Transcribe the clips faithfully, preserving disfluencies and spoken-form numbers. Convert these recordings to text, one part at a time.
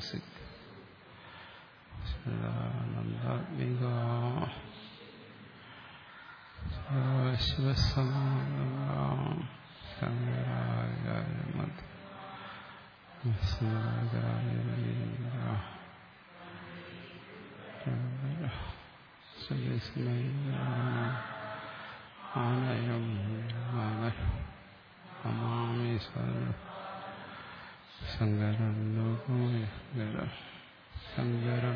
പ്രസിദ്ധി ശിവാനന്ദാത്മിക ശിവസമാഗമ ശങ്കരാചാര്യ മധ്യ ആനയം നമാമി ശങ്കരം ശങ്കരം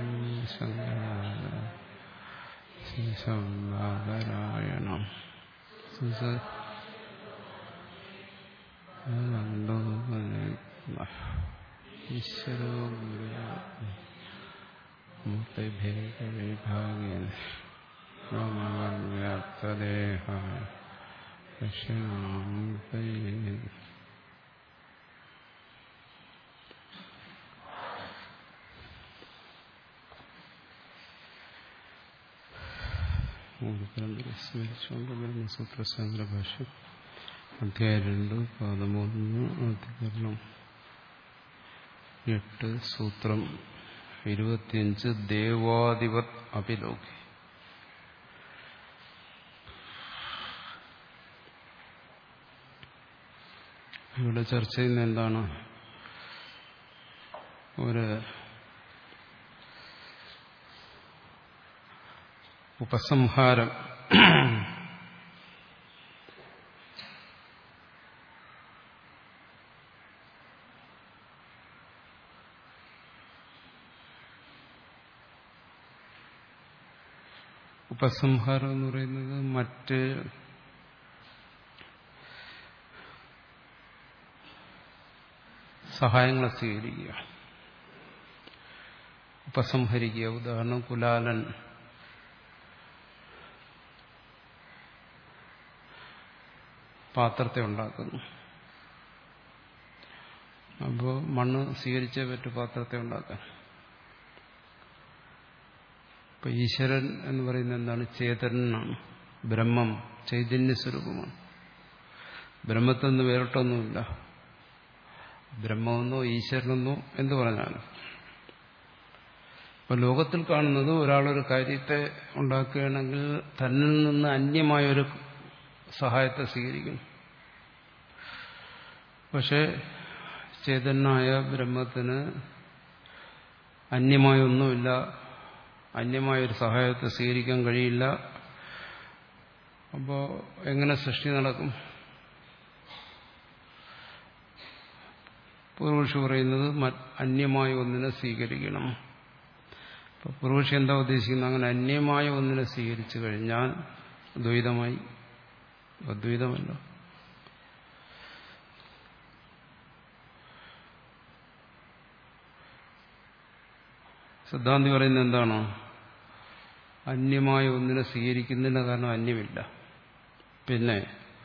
ശങ്കരായണം ഈശ്വരോ മൂർത്തിഭേദവിഭാഗേന വ്യോമവ്യാപ്തദേഹായ ദക്ഷിണാമൂർത്തയേ സ്മരിച്ചുകൊണ്ട് ബ്രഹ്മസൂത്രശാസ്ത്ര ഭാഷ്യം അധ്യായം രണ്ട് പതിമൂന്ന് അധികരണം എട്ട് സൂത്രം ഇരുപത്തിയഞ്ച് ദേവാദിവത് അഭിലോകി. ഇവിടെ ചർച്ച ചെയ്യുന്ന എന്താണ്? ഒരു ഉപസംഹാരം. ഉപസംഹാരം എന്ന് പറയുന്നത് മറ്റ് സഹായങ്ങളെ സ്വീകരിക്കുക, ഉപസംഹരിക്കുക. ഉദാഹരണം, കുലാലൻ പാത്രത്തെ ഉണ്ടാക്കുന്നു. അപ്പോൾ മണ്ണ് സ്വീകരിച്ചേ പറ്റൂ പാത്രത്തെ ഉണ്ടാക്കാൻ. ഇപ്പൊ ഈശ്വരൻ എന്ന് പറയുന്നത് എന്താണ്? ചേതനാണ്, ബ്രഹ്മം, ചൈതന്യ സ്വരൂപമാണ്. ബ്രഹ്മത്തിൽ നിന്ന് വേറിട്ടൊന്നുമില്ല. ബ്രഹ്മമെന്നോ ഈശ്വരനെന്നോ എന്ത് പറഞ്ഞാലും ഇപ്പൊ ലോകത്തിൽ കാണുന്നത് ഒരാളൊരു കാര്യത്തെ ഉണ്ടാക്കുകയാണെങ്കിൽ തന്നിൽ നിന്ന് അന്യമായൊരു സഹായത്തെ സ്വീകരിക്കുന്നു. പക്ഷെ ചേതനായ ബ്രഹ്മത്തിന് അന്യമായൊന്നുമില്ല, അന്യമായൊരു സഹായത്തെ സ്വീകരിക്കാൻ കഴിയില്ല. അപ്പോൾ എങ്ങനെ സൃഷ്ടി നടക്കും? പൂർവക്ഷി പറയുന്നത് അന്യമായ ഒന്നിനെ സ്വീകരിക്കണം. അപ്പൊ പൂർവക്ഷി എന്താ ഉദ്ദേശിക്കുന്നത്? അങ്ങനെ അന്യമായ ഒന്നിനെ സ്വീകരിച്ചു കഴിഞ്ഞാൽ ദ്വൈതമായി. അദ്വൈതമല്ല. സിദ്ധാന്തി പറയുന്നത് എന്താണ്? അന്യമായ ഒന്നിനെ സ്വീകരിക്കുന്നതിന് കാരണം അന്യമില്ല. പിന്നെ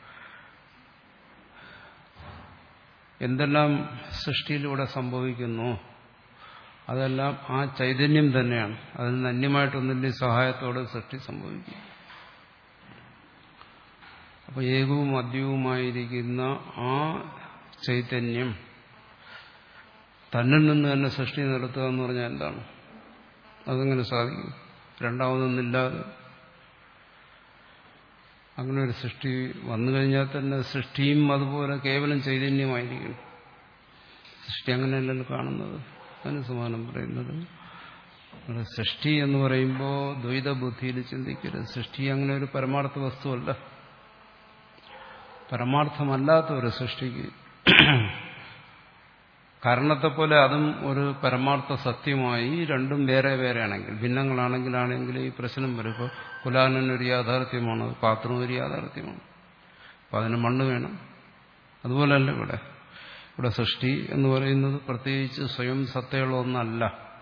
എന്തെല്ലാം സൃഷ്ടിയിലൂടെ സംഭവിക്കുന്നു അതെല്ലാം ആ ചൈതന്യം തന്നെയാണ്. അതിൽ നിന്ന് അന്യമായിട്ടൊന്നിന്റെ സഹായത്തോടെ സൃഷ്ടി സംഭവിക്കും. അപ്പൊ ഏകവും അദ്വൈതവുമായിരിക്കുന്ന ആ ചൈതന്യം തന്നിൽ നിന്ന് തന്നെ സൃഷ്ടി നടത്തുക എന്ന് പറഞ്ഞാൽ എന്താണ്? അതെങ്ങനെ സാധിക്കും? രണ്ടാമതൊന്നില്ലാതെ അങ്ങനെ ഒരു സൃഷ്ടി വന്നു കഴിഞ്ഞാൽ തന്നെ സൃഷ്ടിയും അതുപോലെ കേവലം ചൈതന്യമായിരിക്കും. സൃഷ്ടി അങ്ങനെയല്ലല്ലോ കാണുന്നത്. അതിന് സമാനം പറയുന്നത് സൃഷ്ടി എന്ന് പറയുമ്പോൾ ദ്വൈത ബുദ്ധിയിൽ ചിന്തിക്കരുത്. സൃഷ്ടി അങ്ങനെ ഒരു പരമാർത്ഥ വസ്തുവല്ല. പരമാർത്ഥമല്ലാത്ത ഒരു സൃഷ്ടിക്ക് കാരണത്തെപ്പോലെ അതും ഒരു പരമാർത്ഥ സത്യമായി രണ്ടും വേറെ വേറെയാണെങ്കിൽ, ഭിന്നങ്ങളാണെങ്കിലാണെങ്കിൽ ഈ പ്രശ്നം വരും. ഇപ്പോൾ കുലാലനൊരു യാഥാർത്ഥ്യമാണ്, പാത്രം ഒരു യാഥാർത്ഥ്യമാണ്. അപ്പം അതിന് മണ്ണ് വേണം. അതുപോലെയല്ല ഇവിടെ. ഇവിടെ സൃഷ്ടി എന്ന് പറയുന്നത് പ്രത്യേകിച്ച് സ്വയം സത്തയുള്ള ഒന്നല്ല.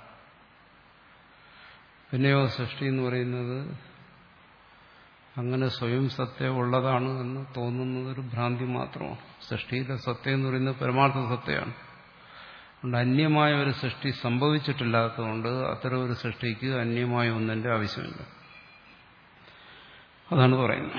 പിന്നെയോ സൃഷ്ടി എന്ന് പറയുന്നത് അങ്ങനെ സ്വയം സത്ത ഉള്ളതാണ് എന്ന് തോന്നുന്നത് ഒരു ഭ്രാന്തി മാത്രമാണ്. സൃഷ്ടിയിലെ സത്ത എന്ന് പറയുന്നത് പരമാർത്ഥ സത്തയാണ്. അതുകൊണ്ട് അന്യമായ ഒരു സൃഷ്ടി സംഭവിച്ചിട്ടില്ലാത്തതുകൊണ്ട് അത്തരം ഒരു സൃഷ്ടിക്ക് അന്യമായ ഒന്നിന്റെ ആവശ്യമില്ല. അതാണ് പറയുന്നത്.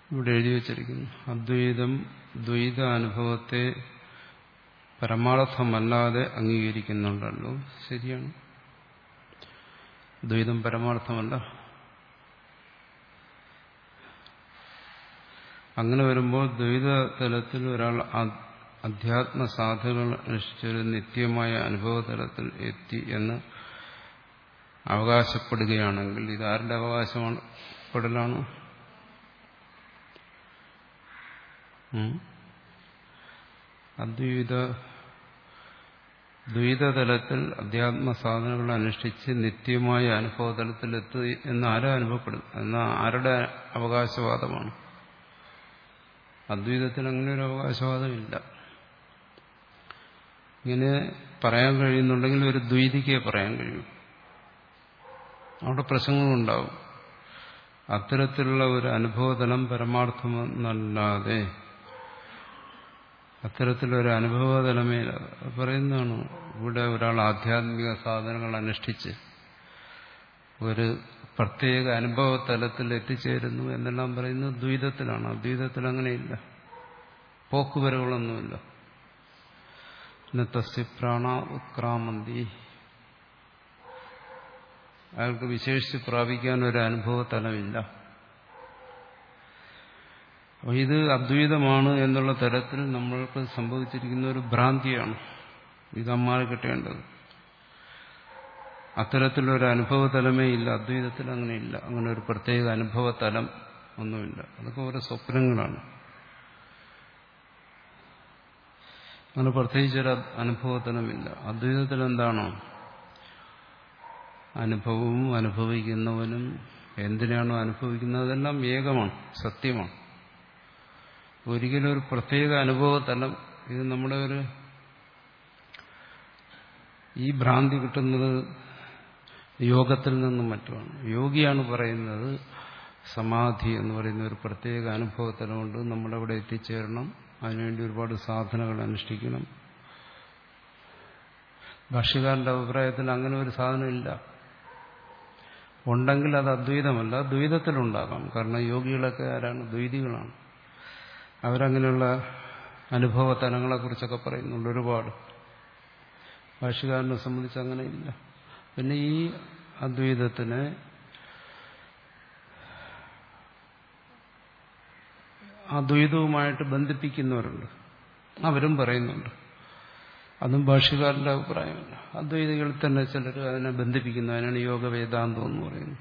ഇവിടെ എഴുതി വച്ചിരിക്കുന്നു. അദ്വൈതം ദ്വൈത അനുഭവത്തെ പരമാർത്ഥമല്ലാതെ അംഗീകരിക്കുന്നുണ്ടല്ലോ. ശരിയാണ്, ദ്വൈതം പരമാർത്ഥമല്ല. അങ്ങനെ വരുമ്പോൾ ദ്വൈത തലത്തിൽ ഒരാൾ അധ്യാത്മ സാധനകൾ അനുഷ്ഠിച്ചൊരു നിത്യമായ അനുഭവ തലത്തിൽ എത്തി എന്ന് അവകാശപ്പെടുകയാണെങ്കിൽ ഇത് ആരുടെ അവകാശമാണ് പെടലാണ്? അദ്വൈത ദ്വൈതതലത്തിൽ അധ്യാത്മ സാധനങ്ങൾ അനുഷ്ഠിച്ച് നിത്യമായ അനുഭവ തലത്തിൽ എത്തി എന്ന് ആരാ അനുഭവപ്പെടും? എന്ന ആരുടെ അവകാശവാദമാണ്? അദ്വൈതത്തിൽ അങ്ങനെ ഒരു അവകാശവാദമില്ല. ഇങ്ങനെ പറയാൻ കഴിയുന്നുണ്ടെങ്കിൽ ഒരു ദ്വൈതിക്കേ പറയാൻ കഴിയും. അവിടെ പ്രശ്നങ്ങളുണ്ടാവും. അത്തരത്തിലുള്ള ഒരു അനുഭവതലം പരമാർത്ഥമെന്നല്ലാതെ അത്തരത്തിലൊരു അനുഭവതലമേ പറയുന്നതാണ്. ഇവിടെ ഒരാൾ ആധ്യാത്മിക സാധനങ്ങൾ അനുഷ്ഠിച്ച് ഒരു പ്രത്യേക അനുഭവ തലത്തിൽ എത്തിച്ചേരുന്നു എന്നെല്ലാം പറയുന്നത് ദ്വൈതത്തിലാണ്. അദ്വൈതത്തിൽ അങ്ങനെയില്ല, പോക്കുവരവുകളൊന്നുമില്ല. തസ്യ പ്രാണ ഉത്ക്രാമന്തി, അയാൾക്ക് വിശേഷിച്ച് പ്രാപിക്കാൻ ഒരു അനുഭവ തലമില്ല. അപ്പോൾ ഇത് അദ്വൈതമാണ് എന്നുള്ള തരത്തിൽ നമ്മൾക്ക് സംഭവിച്ചിരിക്കുന്ന ഒരു ഭ്രാന്തിയാണ്. ഇത് അമ്മാറി കിട്ടേണ്ടത്. അത്തരത്തിലൊരു അനുഭവ തലമേ ഇല്ല. അദ്വൈതത്തിൽ അങ്ങനെയില്ല. അങ്ങനെ ഒരു പ്രത്യേക അനുഭവ തലം ഒന്നുമില്ല. അതൊക്കെ ഓരോ സ്വപ്നങ്ങളാണ്. അങ്ങനെ പ്രത്യേകിച്ചൊരു അനുഭവതലമില്ല. അദ്വൈതത്തിൽ എന്താണോ അനുഭവവും അനുഭവിക്കുന്നവനും എന്തിനാണോ അനുഭവിക്കുന്നത് അതെല്ലാം ഏകമാണ്, സത്യമാണ്. ഒരിക്കലും ഒരു പ്രത്യേക അനുഭവതലം, ഇത് നമ്മുടെ ഒരു ഈ ഭ്രാന്തി കിട്ടുന്നത് യോഗത്തിൽ നിന്നും മറ്റുമാണ്. യോഗിയാണ് പറയുന്നത് സമാധി എന്ന് പറയുന്ന ഒരു പ്രത്യേക അനുഭവതലം കൊണ്ട് നമ്മളവിടെ എത്തിച്ചേരണം, അതിനുവേണ്ടി ഒരുപാട് സാധനകൾ അനുഷ്ഠിക്കണം. ഭാഷ്യകാരന്റെ അഭിപ്രായത്തിൽ അങ്ങനെ ഒരു സാധനമില്ല. ഉണ്ടെങ്കിൽ അത് അദ്വൈതമല്ല, ദ്വൈതത്തിലുണ്ടാകാം. കാരണം യോഗികളൊക്കെ ആരാണ്? ദ്വൈതികളാണ്. അവരങ്ങനെയുള്ള അനുഭവ തലങ്ങളെക്കുറിച്ചൊക്കെ പറയുന്നുണ്ട് ഒരുപാട്. ഭാഷ്യകാരനെ സംബന്ധിച്ച് അങ്ങനെയില്ല. പിന്നെ ഈ അദ്വൈതത്തിനെ അദ്വൈതവുമായിട്ട് ബന്ധിപ്പിക്കുന്നവരുണ്ട്, അവരും പറയുന്നുണ്ട്. അതും ഭാഷ്യകാരന്റെ അഭിപ്രായമല്ല. അദ്വൈതികളിൽ തന്നെ ചിലർ അതിനെ ബന്ധിപ്പിക്കുന്നു. അതിനാണ് യോഗ വേദാന്തം എന്ന് പറയുന്നത്.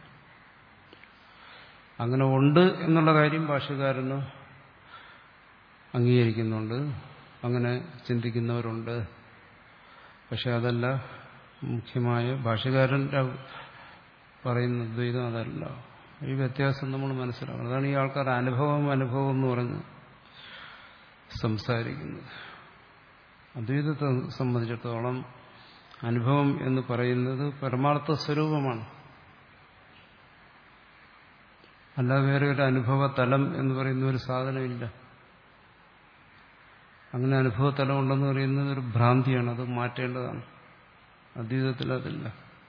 അങ്ങനെ ഉണ്ട് എന്നുള്ള കാര്യം ഭാഷ്യകാരന് അംഗീകരിക്കുന്നുണ്ട്. അങ്ങനെ ചിന്തിക്കുന്നവരുണ്ട്. പക്ഷെ അതല്ല മുഖ്യമായ ഭാഷ്യകാരന്റെ പറയുന്ന ദ്വൈതം അതല്ല. ഈ വ്യത്യാസം നമ്മൾ മനസ്സിലാക്കണം. അതാണ് ഈ ആൾക്കാർ അനുഭവം അനുഭവം എന്ന് പറഞ്ഞ് സംസാരിക്കുന്നത്. അദ്വൈതത്തെ സംബന്ധിച്ചിടത്തോളം അനുഭവം എന്ന് പറയുന്നത് പരമാർത്ഥ സ്വരൂപമാണ്. അല്ലാതെ വേറെ ഒരു അനുഭവ തലം എന്ന് പറയുന്ന ഒരു സാധനമില്ല. അങ്ങനെ അനുഭവ തലം ഉണ്ടെന്ന് പറയുന്നത് ഒരു ഭ്രാന്തിയാണ്. അത് മാറ്റേണ്ടതാണ്. അദ്വൈതത്തിൽ അതില്ല.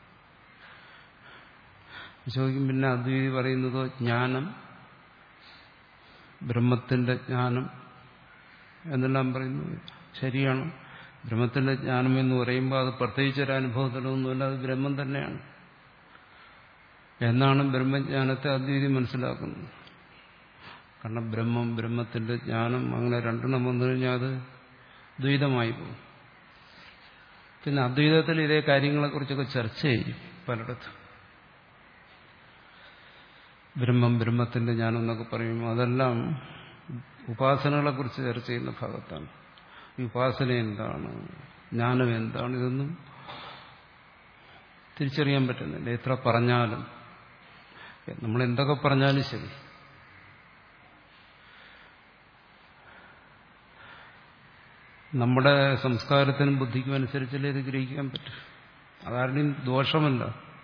ചോദിക്കും, പിന്നെ അദ്വൈതി പറയുന്നതോ ജ്ഞാനം, ബ്രഹ്മത്തിന്റെ ജ്ഞാനം എന്നെല്ലാം പറയുന്നത് ശരിയാണ്. ബ്രഹ്മത്തിന്റെ ജ്ഞാനം എന്ന് പറയുമ്പോൾ അത് പ്രത്യേകിച്ചൊരു അനുഭവത്തിലൊന്നുമല്ല, അത് ബ്രഹ്മം തന്നെയാണ് എന്നാണ് ബ്രഹ്മജ്ഞാനത്തെ അദ്വൈതി മനസ്സിലാക്കുന്നത്. കാരണം ബ്രഹ്മം, ബ്രഹ്മത്തിന്റെ ജ്ഞാനം, അങ്ങനെ രണ്ടെണ്ണം വന്നു കഴിഞ്ഞാൽ അത് ദ്വൈതമായി പോകും. പിന്നെ അദ്വൈതത്തിൽ ഇതേ കാര്യങ്ങളെക്കുറിച്ചൊക്കെ ചർച്ച ചെയ്യും പലയിടത്തും. ബ്രഹ്മം, ബ്രഹ്മത്തിന്റെ ജ്ഞാനം എന്നൊക്കെ പറയുമ്പോൾ അതെല്ലാം ഉപാസനകളെക്കുറിച്ച് ചർച്ച ചെയ്യുന്ന ഭാഗത്താണ്. ഈ ഉപാസന എന്താണ്, ജ്ഞാനം എന്താണ്, ഇതൊന്നും തിരിച്ചറിയാൻ പറ്റുന്നില്ല എത്ര പറഞ്ഞാലും. നമ്മൾ എന്തൊക്കെ പറഞ്ഞാലും ശരി, നമ്മുടെ സംസ്കാരത്തിനും ബുദ്ധിക്കും അനുസരിച്ചല്ലേ ഇത് ഗ്രഹിക്കാൻ പറ്റും. അതാരുടെയും ദോഷമല്ല.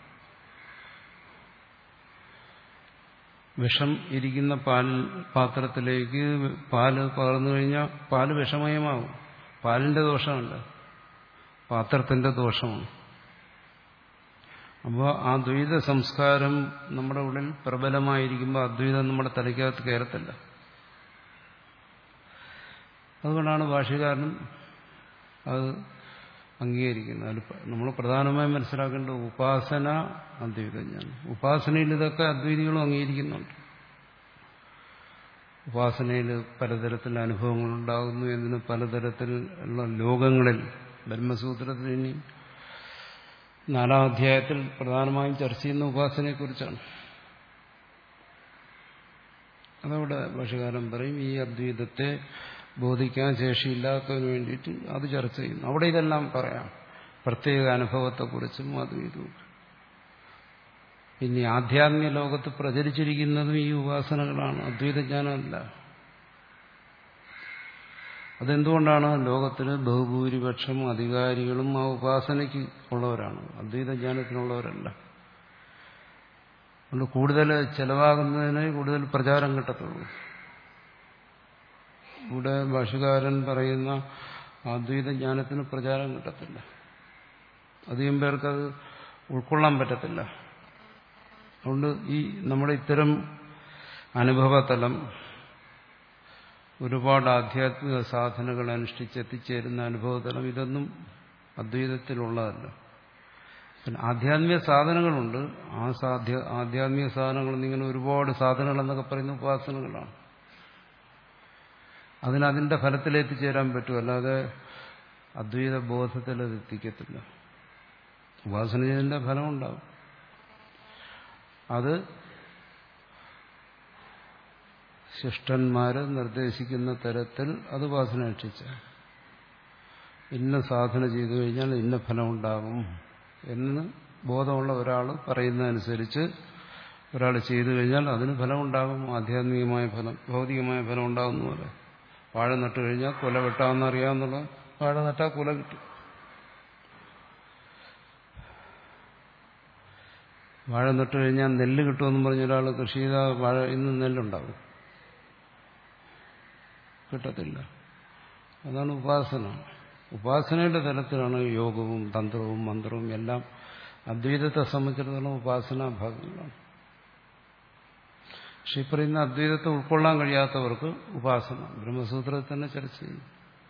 വിഷം ഇരിക്കുന്ന പാൽ പാത്രത്തിലേക്ക് പാല് പകർന്നു കഴിഞ്ഞാൽ പാല് വിഷമയമാവും. പാലിന്റെ ദോഷമല്ല, പാത്രത്തിന്റെ ദോഷമാണ്. അപ്പോൾ ആ ദ്വൈത സംസ്കാരം നമ്മുടെ ഉള്ളിൽ പ്രബലമായിരിക്കുമ്പോൾ അദ്വൈതം നമ്മുടെ തലയ്ക്കകത്ത് കയറത്തില്ല. അതുകൊണ്ടാണ് ഭാഷ്യകാരനും അത് അംഗീകരിക്കുന്നത്. അതിൽ നമ്മൾ പ്രധാനമായും മനസ്സിലാക്കേണ്ട ഉപാസന അദ്വൈതജ്ഞാനം. ഉപാസനയിൽ ഇതൊക്കെ അദ്വൈതികളും അംഗീകരിക്കുന്നുണ്ട്. ഉപാസനയിൽ പലതരത്തിലുള്ള അനുഭവങ്ങളുണ്ടാകുന്നു എന്നതിന് പലതരത്തിലുള്ള ലോകങ്ങളിൽ ബ്രഹ്മസൂത്രത്തിൽ ഇനി നാലാം അധ്യായത്തിൽ പ്രധാനമായും ചർച്ച ചെയ്യുന്ന ഉപാസനയെക്കുറിച്ചാണ്. അതവിടെ ഭാഷ്യകാരൻ പറയും ഈ അദ്വൈതത്തെ ബോധിക്കാൻ ശേഷിയില്ലാത്തതിന് വേണ്ടിയിട്ട് അത് ചർച്ച ചെയ്യുന്നു. അവിടെ ഇതെല്ലാം പറയാം, പ്രത്യേക അനുഭവത്തെക്കുറിച്ചും അദ്വൈതവും. ഇനി ആധ്യാത്മിക ലോകത്ത് പ്രചരിച്ചിരിക്കുന്നതും ഈ ഉപാസനകളാണ്, അദ്വൈതജ്ഞാനമല്ല. അതെന്തുകൊണ്ടാണ്? ലോകത്തിൽ ബഹുഭൂരിപക്ഷം അധികാരികളും ആ ഉപാസനയ്ക്ക് ഉള്ളവരാണ്, അദ്വൈതജ്ഞാനത്തിനുള്ളവരല്ല. അതുകൊണ്ട് കൂടുതൽ ചെലവാകുന്നതിന് കൂടുതൽ പ്രചാരം കിട്ടത്തുള്ളൂ. ഇവിടെ ഭാഷ്യകാരൻ പറയുന്ന അദ്വൈതജ്ഞാനത്തിന് പ്രചാരം കിട്ടത്തില്ല, അധികം പേർക്കത് ഉൾക്കൊള്ളാൻ പറ്റത്തില്ല. അതുകൊണ്ട് ഈ നമ്മുടെ ഇത്തരം അനുഭവതലം, ഒരുപാട് ആധ്യാത്മിക സാധനകൾ അനുഷ്ഠിച്ച് എത്തിച്ചേരുന്ന അനുഭവതലം, ഇതൊന്നും അദ്വൈതത്തിലുള്ളതല്ല. പിന്നെ ആധ്യാത്മിക സാധനങ്ങളുണ്ട്. ആ സാധ്യ ആധ്യാത്മിക സാധനങ്ങൾ ഇങ്ങനെ ഒരുപാട് സാധനങ്ങൾ എന്നൊക്കെ പറയുന്ന ഉപാസനകളാണ്. അതിനതിന്റെ ഫലത്തിലെത്തിച്ചേരാൻ പറ്റും, അല്ലാതെ അദ്വൈത ബോധത്തിൽ അത് എത്തിക്കത്തില്ല. ഉപാസന ചെയ്തതിന്റെ ഫലമുണ്ടാകും. അത് ശിഷ്ടന്മാര് നിർദ്ദേശിക്കുന്ന തരത്തിൽ അത് ഉപാസന അനുഷ്ഠിച്ച ഇന്ന സാധന ചെയ്തു കഴിഞ്ഞാൽ ഇന്ന ഫലം ഉണ്ടാകും എന്ന് ബോധമുള്ള ഒരാൾ പറയുന്നതനുസരിച്ച് ഒരാൾ ചെയ്തു കഴിഞ്ഞാൽ അതിന് ഫലം ഉണ്ടാകും. ആധ്യാത്മികമായ ഫലം, ഭൗതികമായ ഫലം ഉണ്ടാകുന്ന പോലെ. വാഴ നട്ടു കഴിഞ്ഞാൽ കുല വെട്ടാമെന്ന് അറിയാമെന്നുള്ള വാഴ നട്ടാൽ കുല കിട്ടും. വാഴ നട്ടു കഴിഞ്ഞാൽ നെല്ല് കിട്ടുമെന്ന് പറഞ്ഞ ഒരാൾ കൃഷി ചെയ്താൽ വാഴ ഇന്ന് നെല്ലുണ്ടാകും? കിട്ടത്തില്ല. അതാണ് ഉപാസന. ഉപാസനയുടെ തലത്തിലാണ് യോഗവും തന്ത്രവും മന്ത്രവും എല്ലാം. അദ്വൈതത്തെ സംബന്ധിച്ചിടത്തോളം ഉപാസനാ ഭാഗങ്ങളാണ്. പക്ഷെ ഈ പറയുന്ന അദ്വൈതത്തെ ഉൾക്കൊള്ളാൻ കഴിയാത്തവർക്ക് ഉപാസന ബ്രഹ്മസൂത്രത്തിൽ തന്നെ ചർച്ച ചെയ്യും.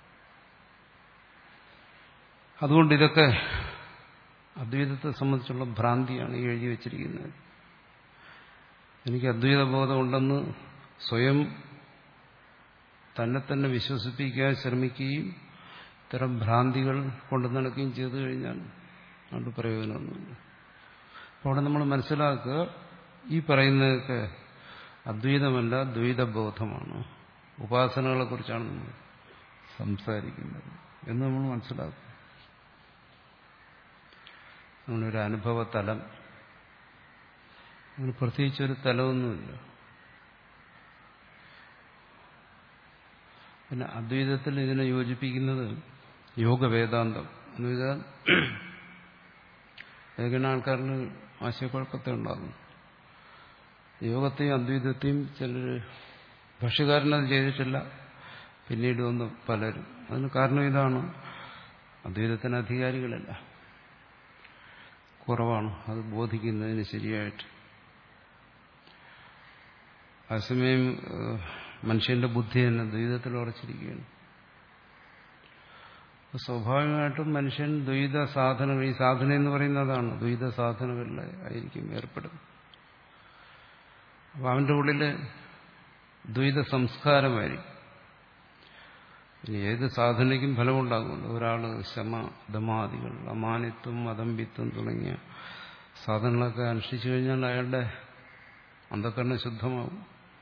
അതുകൊണ്ട് ഇതൊക്കെ അദ്വൈതത്തെ സംബന്ധിച്ചുള്ള ഭ്രാന്തിയാണ് ഈ എഴുതി വച്ചിരിക്കുന്നത്. എനിക്ക് അദ്വൈത ബോധം ഉണ്ടെന്ന് സ്വയം തന്നെ തന്നെ വിശ്വസിപ്പിക്കാൻ ശ്രമിക്കുകയും ഇത്തരം ഭ്രാന്തികൾ കൊണ്ടു നടക്കുകയും ചെയ്തു കഴിഞ്ഞാൽ അതുകൊണ്ട് പ്രയോജനമൊന്നുമില്ല. അപ്പോൾ അവിടെ നമ്മൾ മനസ്സിലാക്കുക, ഈ പറയുന്നതൊക്കെ അദ്വൈതമല്ല, ദ്വൈതബോധമാണ്, ഉപാസനകളെ കുറിച്ചാണ് നമ്മൾ സംസാരിക്കുന്നത് എന്ന് നമ്മൾ മനസ്സിലാക്കുക. നമ്മളൊരു അനുഭവതലം, അങ്ങനെ പ്രത്യേകിച്ചൊരു തലമൊന്നുമില്ല. പിന്നെ അദ്വൈതത്തിൽ ഇതിനെ യോജിപ്പിക്കുന്നത് യോഗവേദാന്തം എന്ന് വെച്ചാൽ ഏകന ആൾക്കാരിന് ആശയക്കുഴപ്പത്തെ ഉണ്ടാകുന്നു. യോഗത്തെയും അദ്വൈതത്തെയും ചിലർ, ഭാഷ്യകാരനത് ചെയ്തിട്ടില്ല, പിന്നീട് വന്ന് പലരും. അതിന് കാരണം ഇതാണ്, അദ്വൈതത്തിന് അധികാരികളല്ല, കുറവാണ് അത് ബോധിക്കുന്നതിന് ശരിയായിട്ട്. അതേസമയം മനുഷ്യന്റെ ബുദ്ധി തന്നെ ദ്വൈതത്തിൽ ഉറച്ചിരിക്കുകയാണ്. സ്വാഭാവികമായിട്ടും മനുഷ്യൻ ദ്വൈത സാധനകൾ, ഈ സാധന എന്ന് പറയുന്നതാണ്, ദ്വൈത സാധനകളിലായിരിക്കും ഏർപ്പെടുന്നത്. അപ്പം അവന്റെ ഉള്ളിൽ ദ്വൈത സംസ്കാരമായിരിക്കും. ഇനി ഏത് സാധനയ്ക്കും ഫലമുണ്ടാകുമല്ലോ. ഒരാൾ ശമ ദമാദികൾ, അമാനിത്വം അദമ്പിത്വം തുടങ്ങിയ സാധനങ്ങളൊക്കെ അനുഷ്ഠിച്ചു കഴിഞ്ഞാൽ അയാളുടെ അന്ധകരണ ശുദ്ധമാവും,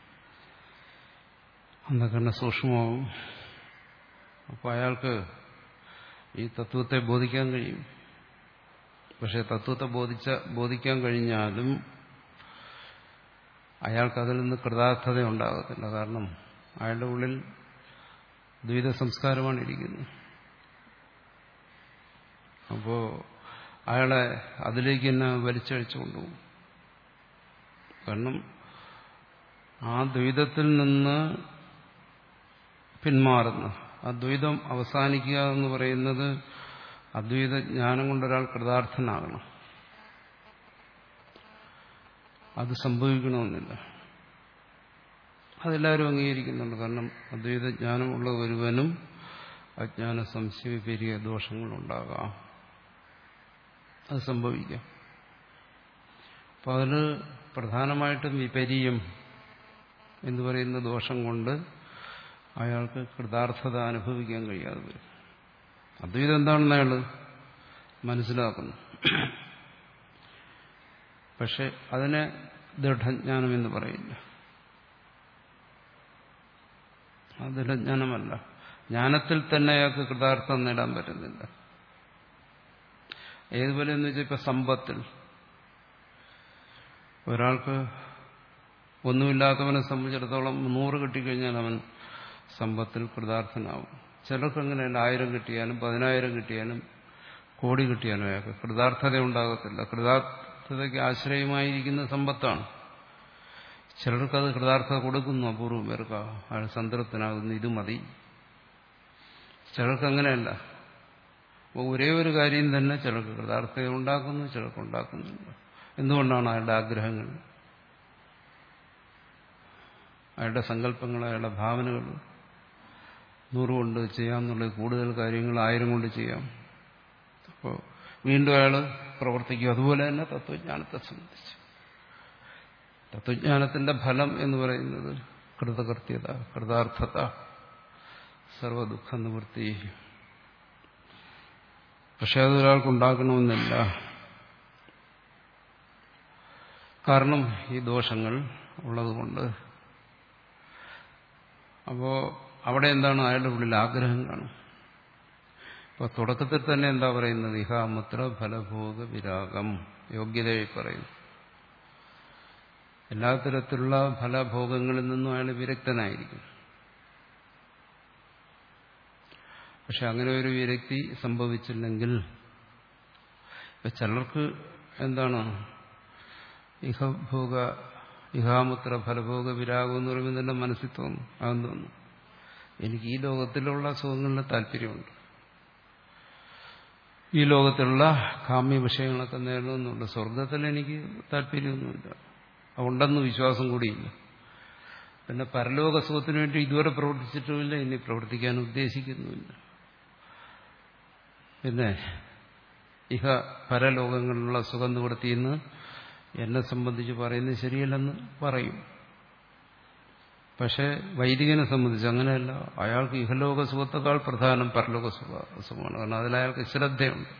അന്ധകരണ സൂക്ഷ്മമാവും. അപ്പോൾ അയാൾക്ക് ഈ തത്വത്തെ ബോധിക്കാൻ കഴിയും. പക്ഷെ തത്വത്തെ ബോധിച്ച ബോധിക്കാൻ കഴിഞ്ഞാലും അയാൾക്ക് അതിൽ നിന്ന് കൃതാർത്ഥത ഉണ്ടാകത്തില്ല. കാരണം അയാളുടെ ഉള്ളിൽ ദ്വൈത സംസ്കാരമാണ് ഇരിക്കുന്നത്. അപ്പോൾ അയാളെ അതിലേക്ക് തന്നെ വലിച്ചഴിച്ചു കൊണ്ടുപോകും. കാരണം ആ ദ്വൈതത്തിൽ നിന്ന് പിന്മാറുന്ന, ആ ദ്വൈതം അവസാനിക്കുക എന്ന് പറയുന്നത് അദ്വൈത ജ്ഞാനം കൊണ്ടൊരാൾ കൃതാർത്ഥനാകണം. അത് സംഭവിക്കണമെന്നില്ല. അതെല്ലാവരും അംഗീകരിക്കുന്നുണ്ട്. കാരണം അദ്വൈതജ്ഞാനമുള്ള ഒരുവനും അജ്ഞാന സംശയ വിപരീയ ദോഷങ്ങളുണ്ടാകാം, അത് സംഭവിക്കാം. അപ്പം അതിൽ പ്രധാനമായിട്ടും വിപരീയം എന്ന് പറയുന്ന ദോഷം കൊണ്ട് അയാൾക്ക് കൃതാർത്ഥത അനുഭവിക്കാൻ കഴിയാതെ വരും. അദ്വൈതം എന്താണെന്ന് അയാൾ മനസ്സിലാക്കുന്നു. പക്ഷെ അതിനെ ദൃഢജ്ഞാനം എന്ന് പറയില്ല. ആ ദൃഢജ്ഞാനമല്ല. ജ്ഞാനത്തിൽ തന്നെ അയാൾക്ക് കൃതാർത്ഥം നേടാൻ പറ്റുന്നില്ല. ഏതുപോലെ എന്ന് വെച്ചാൽ ഇപ്പൊ സമ്പത്തിൽ ഒരാൾക്ക് ഒന്നുമില്ലാത്തവനെ സംബന്ധിച്ചിടത്തോളം നൂറ് കിട്ടിക്കഴിഞ്ഞാൽ അവൻ സമ്പത്തിൽ കൃതാർത്ഥനാവും. ചിലർക്ക് അങ്ങനെയല്ല, ആയിരം കിട്ടിയാലും പതിനായിരം കിട്ടിയാലും കോടി കിട്ടിയാലും അയാൾക്ക് കൃതാർത്ഥത ഉണ്ടാകത്തില്ല. കൃതാർത്ഥതയ്ക്ക് ആശ്രയമായിരിക്കുന്ന സമ്പത്താണ്. ചിലർക്കത് കൃതാർത്ഥത കൊടുക്കുന്നു, അപൂർവം പേർക്ക് അയാൾ സംതൃപ്തനാകുന്നു, ഇത് മതി. ചിലർക്ക് അങ്ങനെയല്ല. അപ്പോൾ ഒരേ ഒരു കാര്യം തന്നെ ചിലർക്ക് കൃതാർത്ഥത ഉണ്ടാക്കുന്നു, ചിലർക്ക് ഉണ്ടാക്കുന്നില്ല. എന്തുകൊണ്ടാണ്? അയാളുടെ ആഗ്രഹങ്ങൾ, അയാളുടെ സങ്കല്പങ്ങൾ, അയാളുടെ ഭാവനകൾ. നൂറുകൊണ്ട് ചെയ്യാമെന്നുള്ളത് കൂടുതൽ കാര്യങ്ങൾ ആയിരം കൊണ്ട് ചെയ്യാം. അപ്പോൾ വീണ്ടും അയാൾ പ്രവർത്തിക്കും. അതുപോലെ തന്നെ തത്വജ്ഞാനത്തെ സംബന്ധിച്ച് തത്വജ്ഞാനത്തിന്റെ ഫലം എന്ന് പറയുന്നത് കൃതകൃത്യത, കൃതാർത്ഥത, സർവദുഃഖ നിവൃത്തി. പക്ഷെ അതൊരാൾക്കുണ്ടാക്കണമെന്നില്ല. കാരണം ഈ ദോഷങ്ങൾ ഉള്ളതുകൊണ്ട്. അപ്പോ അവിടെ എന്താണ്? അയാളുടെ ഉള്ളിൽ ആഗ്രഹം കാണും. ഇപ്പൊ തുടക്കത്തിൽ തന്നെ എന്താ പറയുന്നത്? ഇഹാമുത്ര ഫലഭോഗ വിരാഗം, യോഗ്യതയായി പറയുന്നു. എല്ലാ തരത്തിലുള്ള ഫലഭോഗങ്ങളിൽ നിന്നും അയാൾ വിരക്തനായിരിക്കും. പക്ഷെ അങ്ങനെ ഒരു വിരക്തി സംഭവിച്ചില്ലെങ്കിൽ, ഇപ്പൊ ചിലർക്ക് എന്താണ് ഇഹഭോഗ ഇഹാമുത്ര ഫലഭോഗ വിരാഗം എന്ന് പറയുമ്പോൾ തന്നെ മനസ്സിൽ തോന്നും, അതെന്ന് തോന്നും, എനിക്ക് ഈ ലോകത്തിലുള്ള സുഖങ്ങളിൽ താല്പര്യമുണ്ട്, ഈ ലോകത്തിലുള്ള കാമ്യ വിഷയങ്ങളൊക്കെ നേടണമെന്നുണ്ട്, സ്വർഗത്തിൽ എനിക്ക് താല്പര്യമൊന്നുമില്ല, അതുണ്ടെന്ന് വിശ്വാസം കൂടിയില്ല. പിന്നെ പരലോക സുഖത്തിന് വേണ്ടി ഇതുവരെ പ്രവർത്തിച്ചിട്ടുമില്ല, ഇനി പ്രവർത്തിക്കാൻ ഉദ്ദേശിക്കുന്നുമില്ല. പിന്നെ ഇഹ പരലോകങ്ങളിലുള്ള സുഖം നിവൃത്തിയെന്ന് എന്നെ സംബന്ധിച്ച് പറയുന്നത് ശരിയല്ലെന്ന് പറയും. പക്ഷെ വൈദികനെ സംബന്ധിച്ച് അങ്ങനെയല്ല. അയാൾക്ക് ഇഹലോക സുഖത്തെക്കാൾ പ്രധാനം പരലോക സുഖ സുഖമാണ്. കാരണം അതിൽ അയാൾക്ക് ശ്രദ്ധയുണ്ട്.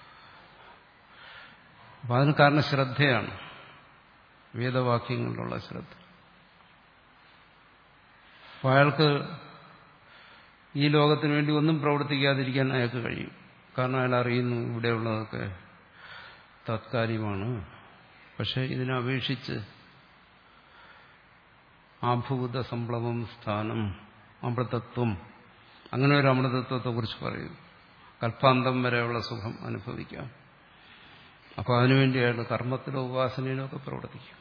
അപ്പം അതിന് കാരണം ശ്രദ്ധയാണ്, വേദവാക്യങ്ങളിലുള്ള ശ്രദ്ധ. അപ്പം അയാൾക്ക് ഈ ലോകത്തിന് വേണ്ടി ഒന്നും പ്രവർത്തിക്കാതിരിക്കാൻ അയാൾക്ക് കഴിയും. കാരണം അയാൾ അറിയുന്നു ഇവിടെയുള്ളതൊക്കെ താത്കാലികമാണ്. പക്ഷെ ഇതിനെ അപേക്ഷിച്ച് ആഭൂത സംപ്ലവം സ്ഥാനം അമൃതത്വം, അങ്ങനെ ഒരു അമൃതത്വത്തെക്കുറിച്ച് പറയുന്നു. കൽപ്പാന്തം വരെയുള്ള സുഖം അനുഭവിക്കാം. അപ്പോൾ അതിനുവേണ്ടി അയാൾ കർമ്മത്തിലോ ഉപാസനയിലോ ഒക്കെ പ്രവർത്തിക്കും.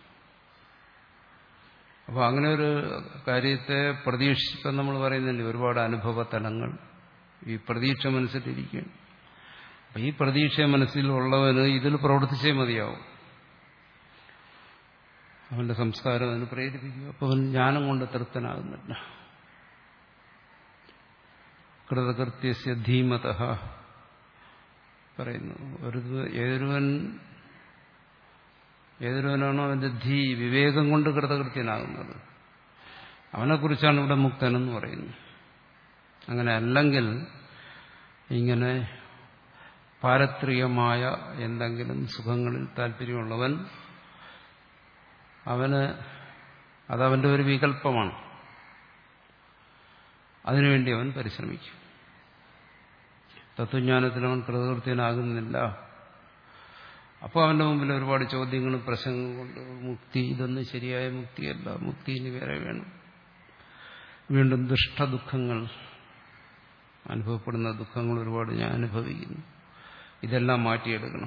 അപ്പോൾ അങ്ങനെ ഒരു കാര്യത്തെ പ്രതീക്ഷിപ്പം നമ്മൾ പറയുന്നില്ലേ, ഒരുപാട് അനുഭവ തലങ്ങൾ ഈ പ്രതീക്ഷ മനസ്സിലിരിക്കുകയാണ്. അപ്പം ഈ പ്രതീക്ഷ മനസ്സിലുള്ളവന് ഇതിൽ പ്രവർത്തിച്ചേ മതിയാവും. അവന്റെ സംസ്കാരം അതിന് പ്രേരിപ്പിക്കുക. അപ്പോൾ അവൻ ജ്ഞാനം കൊണ്ട് തൃപ്തനാകുന്നില്ല. കൃതകൃത്യസ്യ ധീമതഃ പറയുന്നു. ഒരു ഏതൊരുവൻ ഏതൊരുവനാണോ അവന്റെ ധീ വിവേകം കൊണ്ട് കൃതകൃത്യനാകുന്നത്, അവനെക്കുറിച്ചാണ് ഇവിടെ മുക്തനെന്ന് പറയുന്നത്. അങ്ങനെ അല്ലെങ്കിൽ ഇങ്ങനെ പാരത്രികമായ എന്തെങ്കിലും സുഖങ്ങളിൽ താല്പര്യമുള്ളവൻ, അവന് അതവന്റെ ഒരു വികല്പമാണ്, അതിനുവേണ്ടി അവൻ പരിശ്രമിക്കും. തത്വജ്ഞാനത്തിൽ അവൻ കൃതകൃത്യനാകുന്നില്ല. അപ്പോൾ അവന്റെ മുമ്പിൽ ഒരുപാട് ചോദ്യങ്ങളും പ്രശ്നങ്ങളും കൊണ്ട് മുക്തി ഇതൊന്നും ശരിയായ മുക്തിയല്ല, മുക്തി ഇനി വേറെ വേണം. വീണ്ടും ദുഷ്ടദുഃഖങ്ങൾ, അനുഭവപ്പെടുന്ന ദുഃഖങ്ങൾ ഒരുപാട് ഞാൻ അനുഭവിക്കുന്നു, ഇതെല്ലാം മാറ്റിയെടുക്കണം.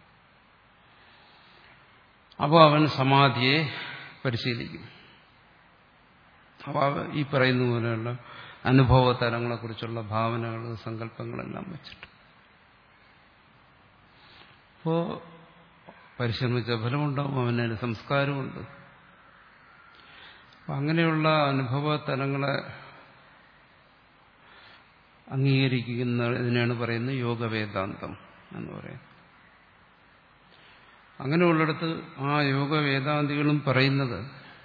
അപ്പോൾ അവൻ സമാധിയെ പരിശീലിക്കും. അപ്പോൾ ഈ പറയുന്ന പോലെയുള്ള അനുഭവ തലങ്ങളെക്കുറിച്ചുള്ള ഭാവനകൾ, സങ്കല്പങ്ങളെല്ലാം വെച്ചിട്ട് അപ്പോൾ പരിശ്രമിച്ച ഫലമുണ്ടാവും. അവനൊരു സംസ്കാരമുണ്ട്. അങ്ങനെയുള്ള അനുഭവ തലങ്ങളെ അംഗീകരിക്കുന്നതിനാണ് പറയുന്നത് യോഗവേദാന്തം എന്ന് പറയുന്നത്. അങ്ങനെയുള്ളിടത്ത് ആ യോഗവേദാന്തികളും പറയുന്നത്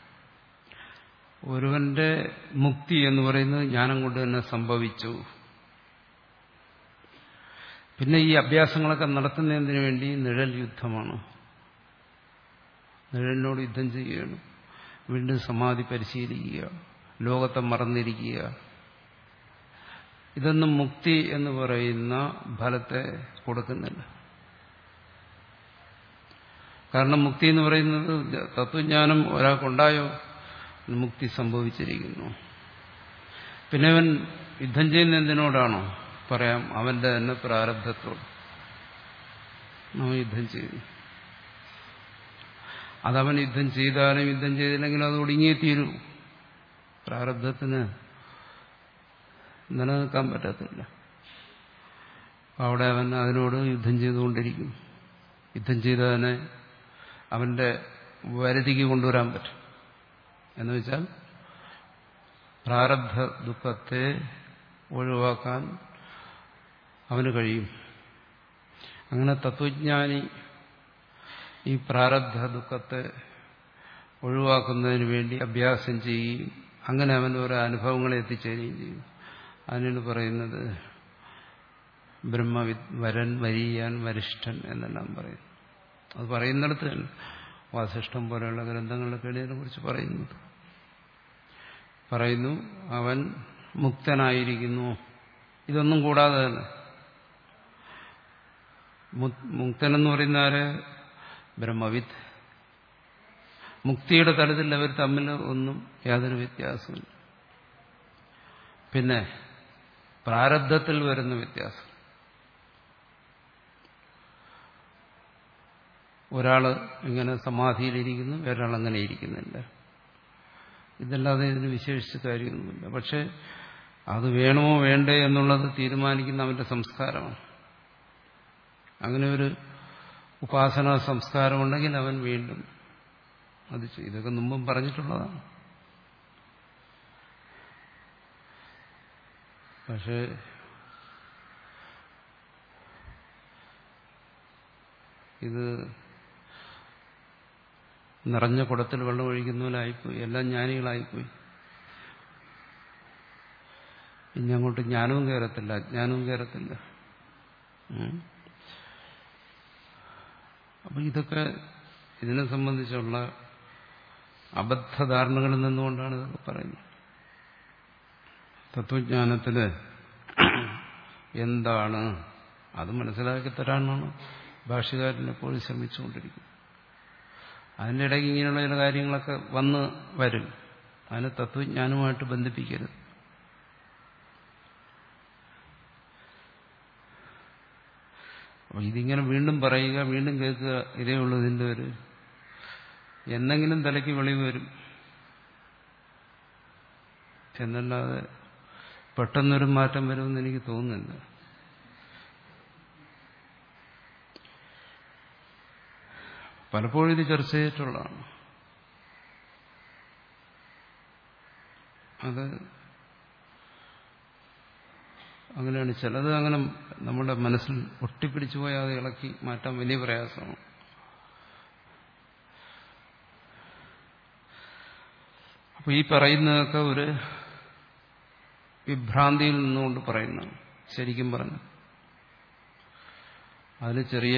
ഒരുവന്റെ മുക്തി എന്ന് പറയുന്നത് ജ്ഞാനം കൊണ്ട് തന്നെ സംഭവിച്ചു. പിന്നെ ഈ അഭ്യാസങ്ങളൊക്കെ നടത്തുന്നതിന് വേണ്ടി നിഴൽ യുദ്ധമാണ്. നിഴലിനോട് യുദ്ധം ചെയ്യുകയാണ്. വീണ്ടും സമാധി പരിശീലിക്കുക, ലോകത്തെ മറന്നിരിക്കുക. ഇതൊന്നും മുക്തി എന്ന് പറയുന്ന ഫലത്തെ കൊടുക്കുന്നില്ല. കാരണം മുക്തി എന്ന് പറയുന്നത് തത്വജ്ഞാനം ഒരാൾക്കുണ്ടായോ, മുക്തി സംഭവിച്ചിരിക്കുന്നു. പിന്നെ അവൻ യുദ്ധം ചെയ്യുന്ന എന്തിനോടാണോ? പറയാം, അവന്റെ തന്നെ പ്രാരബ്ധത്തോട് അവൻ യുദ്ധം ചെയ്യുന്നു. അതവൻ യുദ്ധം ചെയ്താലും യുദ്ധം ചെയ്തില്ലെങ്കിലും അത് ഒടുങ്ങിയേ തീരൂ. പ്രാരബ്ധത്തിന് നിലനിൽക്കാൻ പറ്റത്തില്ല. അവിടെ അവൻ അതിനോട് യുദ്ധം ചെയ്തുകൊണ്ടിരിക്കും. യുദ്ധം ചെയ്തതിനെ അവന്റെ വരുതിക്ക് കൊണ്ടുവരാൻ പറ്റും. എന്ന് വെച്ചാൽ പ്രാരബ്ധ ദുഃഖത്തെ ഒഴിവാക്കാൻ അവന് കഴിയും. അങ്ങനെ തത്വജ്ഞാനി ഈ പ്രാരബ്ധ ദുഃഖത്തെ ഒഴിവാക്കുന്നതിന് വേണ്ടി അഭ്യാസം ചെയ്യുകയും അങ്ങനെ അവൻ ഓരോ അനുഭവങ്ങളെ എത്തിച്ചേരുകയും ചെയ്യും. അതിനാണ് പറയുന്നത് ബ്രഹ്മവിദ് വരൻ വരീയാൻ വരിഷ്ഠൻ എന്നെല്ലാം പറയും. അത് പറയുന്നിടത്ത് തന്നെ വാസിഷ്ഠം പോലെയുള്ള ഗ്രന്ഥങ്ങളിലൊക്കെ ഇതിനെ കുറിച്ച് പറയുന്നത് പറയുന്നു അവൻ മുക്തനായിരിക്കുന്നു. ഇതൊന്നും കൂടാതെ തന്നെ മുക്തനെന്ന് പറയുന്ന ആര്? ബ്രഹ്മവിദ്. മുക്തിയുടെ തലത്തിൽ അവർ തമ്മിൽ ഒന്നും യാതൊരു വ്യത്യാസമില്ല. പിന്നെ പ്രാരബ്ധത്തിൽ വരുന്ന വ്യത്യാസം. ഒരാള് ഇങ്ങനെ സമാധിയിലിരിക്കുന്നു, വേറൊരാൾ അങ്ങനെ ഇരിക്കുന്നില്ല. ഇതല്ലാതെ ഇതിന് വിശേഷിച്ച കാര്യമൊന്നുമില്ല. പക്ഷെ അത് വേണമോ വേണ്ടേ എന്നുള്ളത് തീരുമാനിക്കുന്ന അവന്റെ സംസ്കാരമാണ്. അങ്ങനെ ഒരു ഉപാസനാ സംസ്കാരമുണ്ടെങ്കിൽ അവൻ വീണ്ടും അത് ചെയ്യും. ഇതൊക്കെ മുമ്പും പറഞ്ഞിട്ടുള്ളതാണ്. പക്ഷേ ഇത് നിറഞ്ഞ കുടത്തിൽ വെള്ളം ഒഴിക്കുന്നവരായിപ്പോയി. എല്ലാം ജ്ഞാനികളായിപ്പോയി. ഇനി അങ്ങോട്ട് ജ്ഞാനവും കയറത്തില്ല, അജ്ഞാനവും കയറത്തില്ല. അപ്പൊ ഇതൊക്കെ ഇതിനെ സംബന്ധിച്ചുള്ള അബദ്ധധാരണകളിൽ നിന്നുകൊണ്ടാണ് ഇതൊക്കെ പറയുന്നത്. തത്വജ്ഞാനത്തില് എന്താണ് അത് മനസ്സിലാക്കി തരാനാണ് ഭാഷ്യകാരൻ എപ്പോഴും ശ്രമിച്ചുകൊണ്ടിരിക്കുന്നത്. അതിൻ്റെ ഇടയ്ക്ക് ഇങ്ങനെയുള്ള ചില കാര്യങ്ങളൊക്കെ വന്ന് വരും. അതിനെ തത്വജ്ഞാനവുമായിട്ട് ബന്ധിപ്പിക്കരുത്. അപ്പോൾ ഇതിങ്ങനെ വീണ്ടും പറയുക, വീണ്ടും കേൾക്കുക, ഇതേ ഉള്ളൂ ഇതിൻ്റെ ഒരു എന്നെങ്കിലും തലയ്ക്ക് വെളിവ് വരും എന്നല്ലാതെ പെട്ടെന്നൊരു മാറ്റം വരുമെന്ന് എനിക്ക് തോന്നുന്നില്ല. പലപ്പോഴും ഇത് ചർച്ച ചെയ്തിട്ടുള്ളതാണ്. അത് അങ്ങനെയാണ്. ചിലത് അങ്ങനെ നമ്മുടെ മനസ്സിൽ ഒട്ടിപ്പിടിച്ചു പോയാൽ അത് ഇളക്കി മാറ്റാൻ വലിയ പ്രയാസമാണ്. അപ്പൊ ഈ പറയുന്നതൊക്കെ ഒരു വിഭ്രാന്തിയിൽ നിന്നുകൊണ്ട് പറയുന്നതാണ്. ശരിക്കും പറഞ്ഞു അതിന് ചെറിയ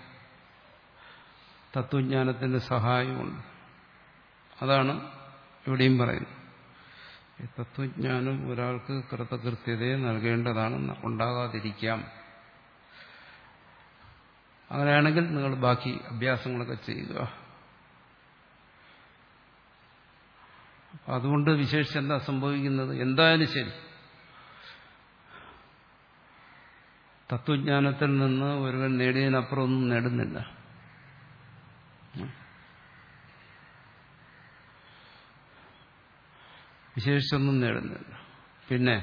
തത്വജ്ഞാനത്തിന്റെ സഹായമുണ്ട്. അതാണ് ഇവിടെയും പറയുന്നത്. ഈ തത്വജ്ഞാനം ഒരാൾക്ക് കൃതകൃത്യതയെ നൽകേണ്ടതാണ്, ഉണ്ടാകാതിരിക്കാം. അങ്ങനെയാണെങ്കിൽ നിങ്ങൾ ബാക്കി അഭ്യാസങ്ങളൊക്കെ ചെയ്യുക. അതുകൊണ്ട് വിശേഷിച്ച് എന്താ സംഭവിക്കുന്നത്? എന്തായാലും ശരി, തത്വജ്ഞാനത്തിൽ നിന്ന് ഒരുവൻ നേടിയതിനപ്പുറം ഒന്നും നേടുന്നില്ല. വിശേഷിച്ചൊന്നും നേടുന്നില്ല. പിന്നെ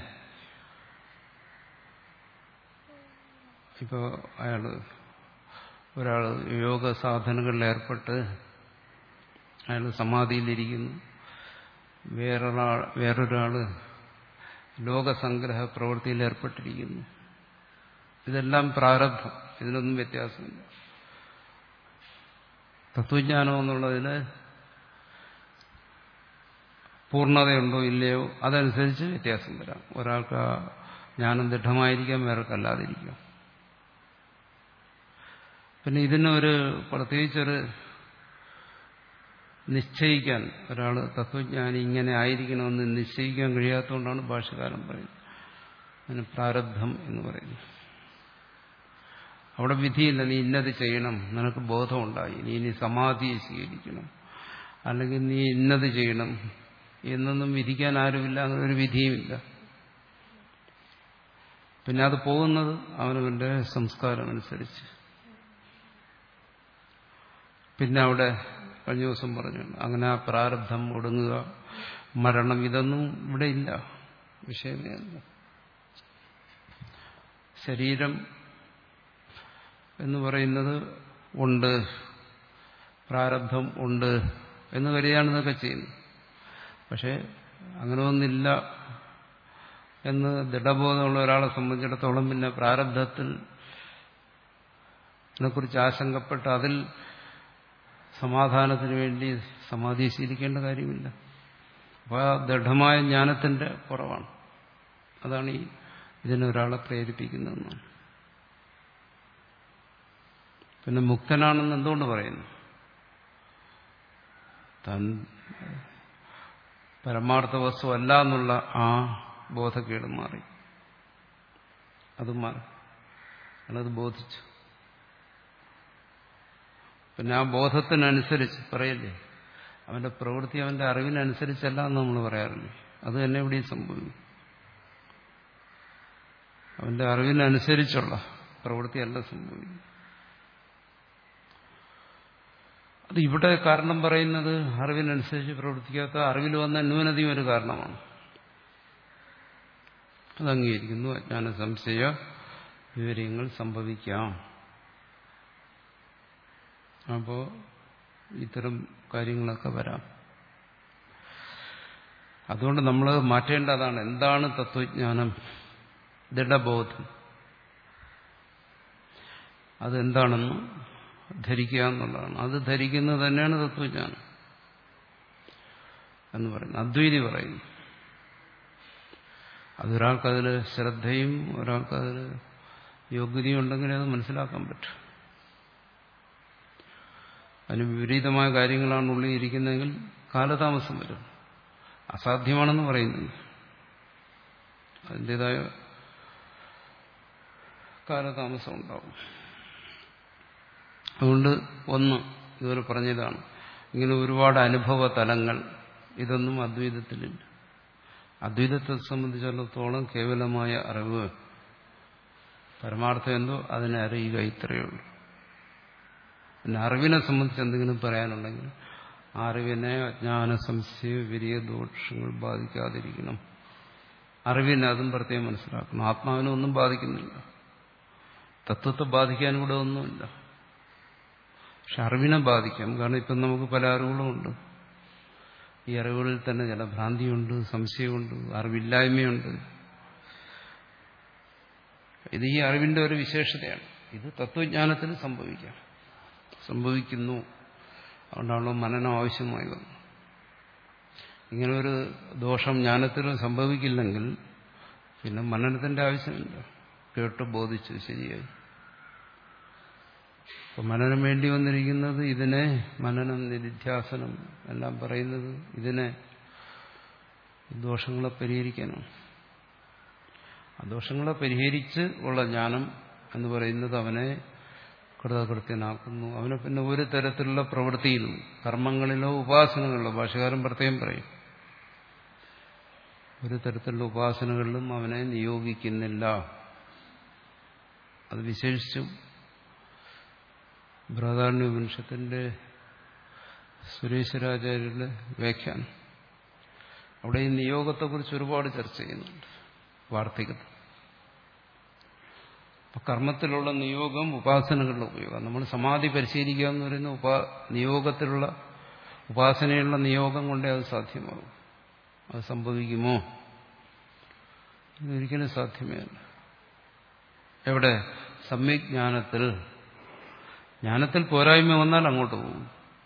ഇപ്പോൾ അയാള് ഒരാൾ യോഗ സാധനകളിൽ ഏർപ്പെട്ട് അയാൾ സമാധിയിലിരിക്കുന്നു, വേറൊരാൾ വേറൊരാള് ലോകസംഗ്രഹ പ്രവൃത്തിയിൽ ഏർപ്പെട്ടിരിക്കുന്നു. ഇതെല്ലാം പ്രാരബ്ധം. ഇതിനൊന്നും വ്യത്യാസമില്ല. തത്വജ്ഞാനം എന്നുള്ളതിന് പൂർണ്ണതയുണ്ടോ ഇല്ലയോ അതനുസരിച്ച് വ്യത്യാസം വരാം. ഒരാൾക്ക് ജ്ഞാനം ദൃഢമായിരിക്കാം, വേറൊക്കല്ലാതിരിക്കാം. പിന്നെ ഇതിനൊരു പ്രത്യേകിച്ചൊരു നിശ്ചയിക്കാൻ, ഒരാൾ തത്വജ്ഞാനി ഇങ്ങനെ ആയിരിക്കണമെന്ന് നിശ്ചയിക്കാൻ കഴിയാത്തതുകൊണ്ടാണ് ഭാഷ്യകാരൻ പറയുന്നത് അതിന് പ്രാരബ്ധം എന്ന് പറയുന്നത്. അവിടെ വിധിയില്ല, നീ ഇന്നത് ചെയ്യണം, നിനക്ക് ബോധമുണ്ടായി, നീ ഇനി സമാധിയെ സ്വീകരിക്കണം, അല്ലെങ്കിൽ നീ ഇന്നത് ചെയ്യണം എന്നൊന്നും വിധിക്കാൻ ആരുമില്ല, അങ്ങനെ ഒരു വിധിയുമില്ല. പിന്നെ അത് പോകുന്നത് അവനവന്റെ സംസ്കാരം അനുസരിച്ച്. പിന്നെ അവിടെ കഴിഞ്ഞ ദിവസം പറഞ്ഞു, അങ്ങനെ ആ പ്രാരബ്ധം ഒടുങ്ങുക, മരണം, ഇതൊന്നും ഇവിടെ ഇല്ല, വിഷയമേ അല്ല. ശരീരം എന്ന് പറയുന്നത് ഉണ്ട്, പ്രാരബ്ധം ഉണ്ട് എന്ന് കരുതിയാണ് ഇതൊക്കെ ചെയ്യുന്നത്. പക്ഷെ അങ്ങനെ ഒന്നില്ല എന്ന് ദൃഢബോധമുള്ള ഒരാളെ സംബന്ധിച്ചിടത്തോളം പിന്നെ പ്രാരബ്ധത്തിൽ കുറിച്ച് ആശങ്കപ്പെട്ട് അതിൽ സമാധാനത്തിന് വേണ്ടി സമാധി ശീലിക്കേണ്ട കാര്യമില്ല. അപ്പോൾ ആ ദൃഢമായ ജ്ഞാനത്തിന്റെ കുറവാണ്. അതാണ് ഈ ഇതിനൊരാളെ പ്രേരിപ്പിക്കുന്നതെന്നാണ്. പിന്നെ മുക്തനാണെന്ന് എന്തുകൊണ്ട് പറയുന്നു? താൻ പരമാർത്ഥ വസ്തു അല്ല എന്നുള്ള ആ ബോധക്കേട് മാറി, അത് മാറി, അയാളത് ബോധിച്ചു. പിന്നെ ആ ബോധത്തിനനുസരിച്ച് പറയല്ലേ, അവന്റെ പ്രവൃത്തി അവന്റെ അറിവിനനുസരിച്ചല്ല എന്ന് നമ്മൾ പറയാറില്ലേ, അത് തന്നെ ഇവിടെയും സംഭവിക്കും. അവന്റെ അറിവിനനുസരിച്ചുള്ള പ്രവൃത്തിയല്ല സംഭവിക്കും. അത് ഇവിടെ കാരണം പറയുന്നത് അറിവിനനുസരിച്ച് പ്രവർത്തിക്കാത്ത അറിവിൽ വന്ന ന്യൂനതയും ഒരു കാരണമാണ്. അത് അംഗീകരിക്കുന്നു. അജ്ഞാന സംശയ വിവരങ്ങൾ സംഭവിക്കാം. അപ്പോൾ ഇത്തരം കാര്യങ്ങളൊക്കെ വരാം. അതുകൊണ്ട് നമ്മൾ മാറ്റേണ്ടതാണ്. എന്താണ് തത്വജ്ഞാനം? ദൃഢബോധം. അതെന്താണെന്ന് ധരിക്കുക എന്നുള്ളതാണ്. അത് ധരിക്കുന്നത് തന്നെയാണ് തത്വജ്ഞാനം എന്ന് പറയുന്നത്. അദ്വൈതി പറയുന്നു. അതൊരാൾക്കതിൽ ശ്രദ്ധയും ഒരാൾക്കതിൽ യോഗ്യതയും ഉണ്ടെങ്കിലേ അത് മനസ്സിലാക്കാൻ പറ്റും. അതിന് വിപരീതമായ കാര്യങ്ങളാണ് ഉള്ളിൽ ഇരിക്കുന്നതെങ്കിൽ കാലതാമസം വരും. അസാധ്യമാണെന്ന് പറയുന്നുണ്ട്. അതിൻ്റെതായ കാലതാമസം ഉണ്ടാവും. അതുകൊണ്ട് ഒന്ന് ഇതുവരെ പറഞ്ഞതാണ്, ഇങ്ങനെ ഒരുപാട് അനുഭവ തലങ്ങൾ, ഇതൊന്നും അദ്വൈതത്തിലില്ല. അദ്വൈതത്തെ സംബന്ധിച്ചിടത്തോളം കേവലമായ അറിവ്, പരമാർത്ഥം എന്തോ അതിനെ അറിയുക, ഇത്രയേ ഉള്ളൂ. പിന്നെ അറിവിനെ സംബന്ധിച്ച് എന്തെങ്കിലും പറയാനുണ്ടെങ്കിൽ ആ അറിവിനെ അജ്ഞാന സംശയ വിരിയ ദോഷങ്ങൾ ബാധിക്കാതിരിക്കണം. അറിവിനെ അതും പ്രത്യേകം മനസ്സിലാക്കണം. ആത്മാവിനെ ഒന്നും ബാധിക്കുന്നില്ല, തത്വത്തെ ബാധിക്കാൻ ഇവിടെ ഒന്നുമില്ല. പക്ഷെ അറിവിനെ ബാധിക്കാം. കാരണം ഇപ്പം നമുക്ക് പല അറിവുകളുമുണ്ട്. ഈ അറിവുകളിൽ തന്നെ ചില ഭ്രാന്തിയുണ്ട്, സംശയമുണ്ട്, അറിവില്ലായ്മയുണ്ട്. ഇത് ഈ അറിവിന്റെ ഒരു വിശേഷതയാണ്. ഇത് തത്വജ്ഞാനത്തിന് സംഭവിക്കാം, സംഭവിക്കുന്നു. അതുകൊണ്ടാണല്ലോ മനനം ആവശ്യമായി വന്നു. ഇങ്ങനെ ഒരു ദോഷം ജ്ഞാനത്തിന് സംഭവിക്കില്ലെങ്കിൽ പിന്നെ മനനത്തിന്റെ ആവശ്യമില്ല. കേട്ട് ബോധിച്ചു ശരിയായി. അപ്പൊ മനനം വേണ്ടി വന്നിരിക്കുന്നത് ഇതിനെ, മനനം നിധിധ്യാസനം എല്ലാം പറയുന്നത് ഇതിനെ, ദോഷങ്ങളെ പരിഹരിക്കാനാണ്. ആ ദോഷങ്ങളെ പരിഹരിച്ച് ഉള്ള ജ്ഞാനം എന്ന് പറയുന്നത് അവനെ കൃതകൃത്യനാക്കുന്നു. അവനെ പിന്നെ ഒരു തരത്തിലുള്ള പ്രവൃത്തിയിലും കർമ്മങ്ങളിലോ ഉപാസനകളിലോ, ഭാഷകാരൻ പ്രത്യേകം പറയും, ഒരു തരത്തിലുള്ള ഉപാസനകളിലും അവനെ നിയോഗിക്കുന്നില്ല. അത് വിശേഷിച്ചും ബൃഹദാരണ്യോപനിഷത്തിന്റെ സുരേശ്വരാചാര്യരുടെ വ്യാഖ്യാനം, അവിടെ ഈ നിയോഗത്തെക്കുറിച്ച് ഒരുപാട് ചർച്ച ചെയ്യുന്നുണ്ട്. വാർത്തികത്തിൽ അപ്പൊ കർമ്മത്തിലുള്ള നിയോഗം, ഉപാസനകളുടെ ഉപയോഗം. നമ്മൾ സമാധി പരിശീലിക്കുക എന്ന് പറയുന്ന ഉപാ നിയോഗത്തിലുള്ള ഉപാസനയുള്ള നിയോഗം കൊണ്ടേ അത് സാധ്യമാകും. അത് സംഭവിക്കുമോ? ഇതൊരിക്കലും സാധ്യമേ അല്ല. എവിടെ? സമ്യക് ജ്ഞാനത്തിൽ. ജ്ഞാനത്തിൽ പോരായ്മ വന്നാൽ അങ്ങോട്ട് പോകും.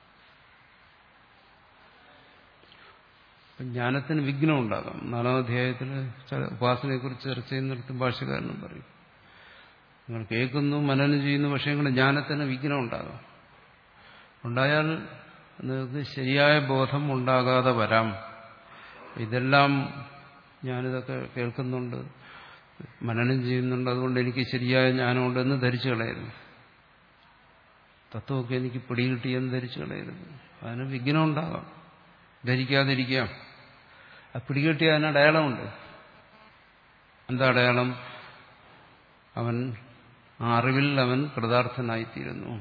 ജ്ഞാനത്തിന് വിഘ്നം ഉണ്ടാകാം. നാലാം അധ്യായത്തിൽ ഉപാസനയെക്കുറിച്ച് ചർച്ച ചെയ്യുന്നിടത്ത് ഭാഷ്യകാരനും പറയും, നിങ്ങൾ കേൾക്കുന്നു, മനനം ചെയ്യുന്നു, പക്ഷേ നിങ്ങളുടെ ജ്ഞാനത്തിന് വിഘ്നം ഉണ്ടാകാം. ഉണ്ടായാൽ നിങ്ങൾക്ക് ശരിയായ ബോധം ഉണ്ടാകാതെ വരാം. ഇതെല്ലാം ഞാനിതൊക്കെ കേൾക്കുന്നുണ്ട്, മനനം ചെയ്യുന്നുണ്ട്, അതുകൊണ്ട് എനിക്ക് ശരിയായ ജ്ഞാനമുണ്ടെന്ന് ധരിച്ചു കളയരുത്. തത്വമൊക്കെ എനിക്ക് പിടികിട്ടിയെന്ന് ധരിച്ചു കളയരുത്. അതിന് വിഘ്നം ഉണ്ടാകാം, ധരിക്കാതിരിക്കാം. അത് പിടികിട്ടിയ അതിന് അടയാളമുണ്ട്. എന്താ അടയാളം? അവൻ ആ അറിവിൽ അവൻ കൃതാർത്ഥനായിത്തീരുന്നു.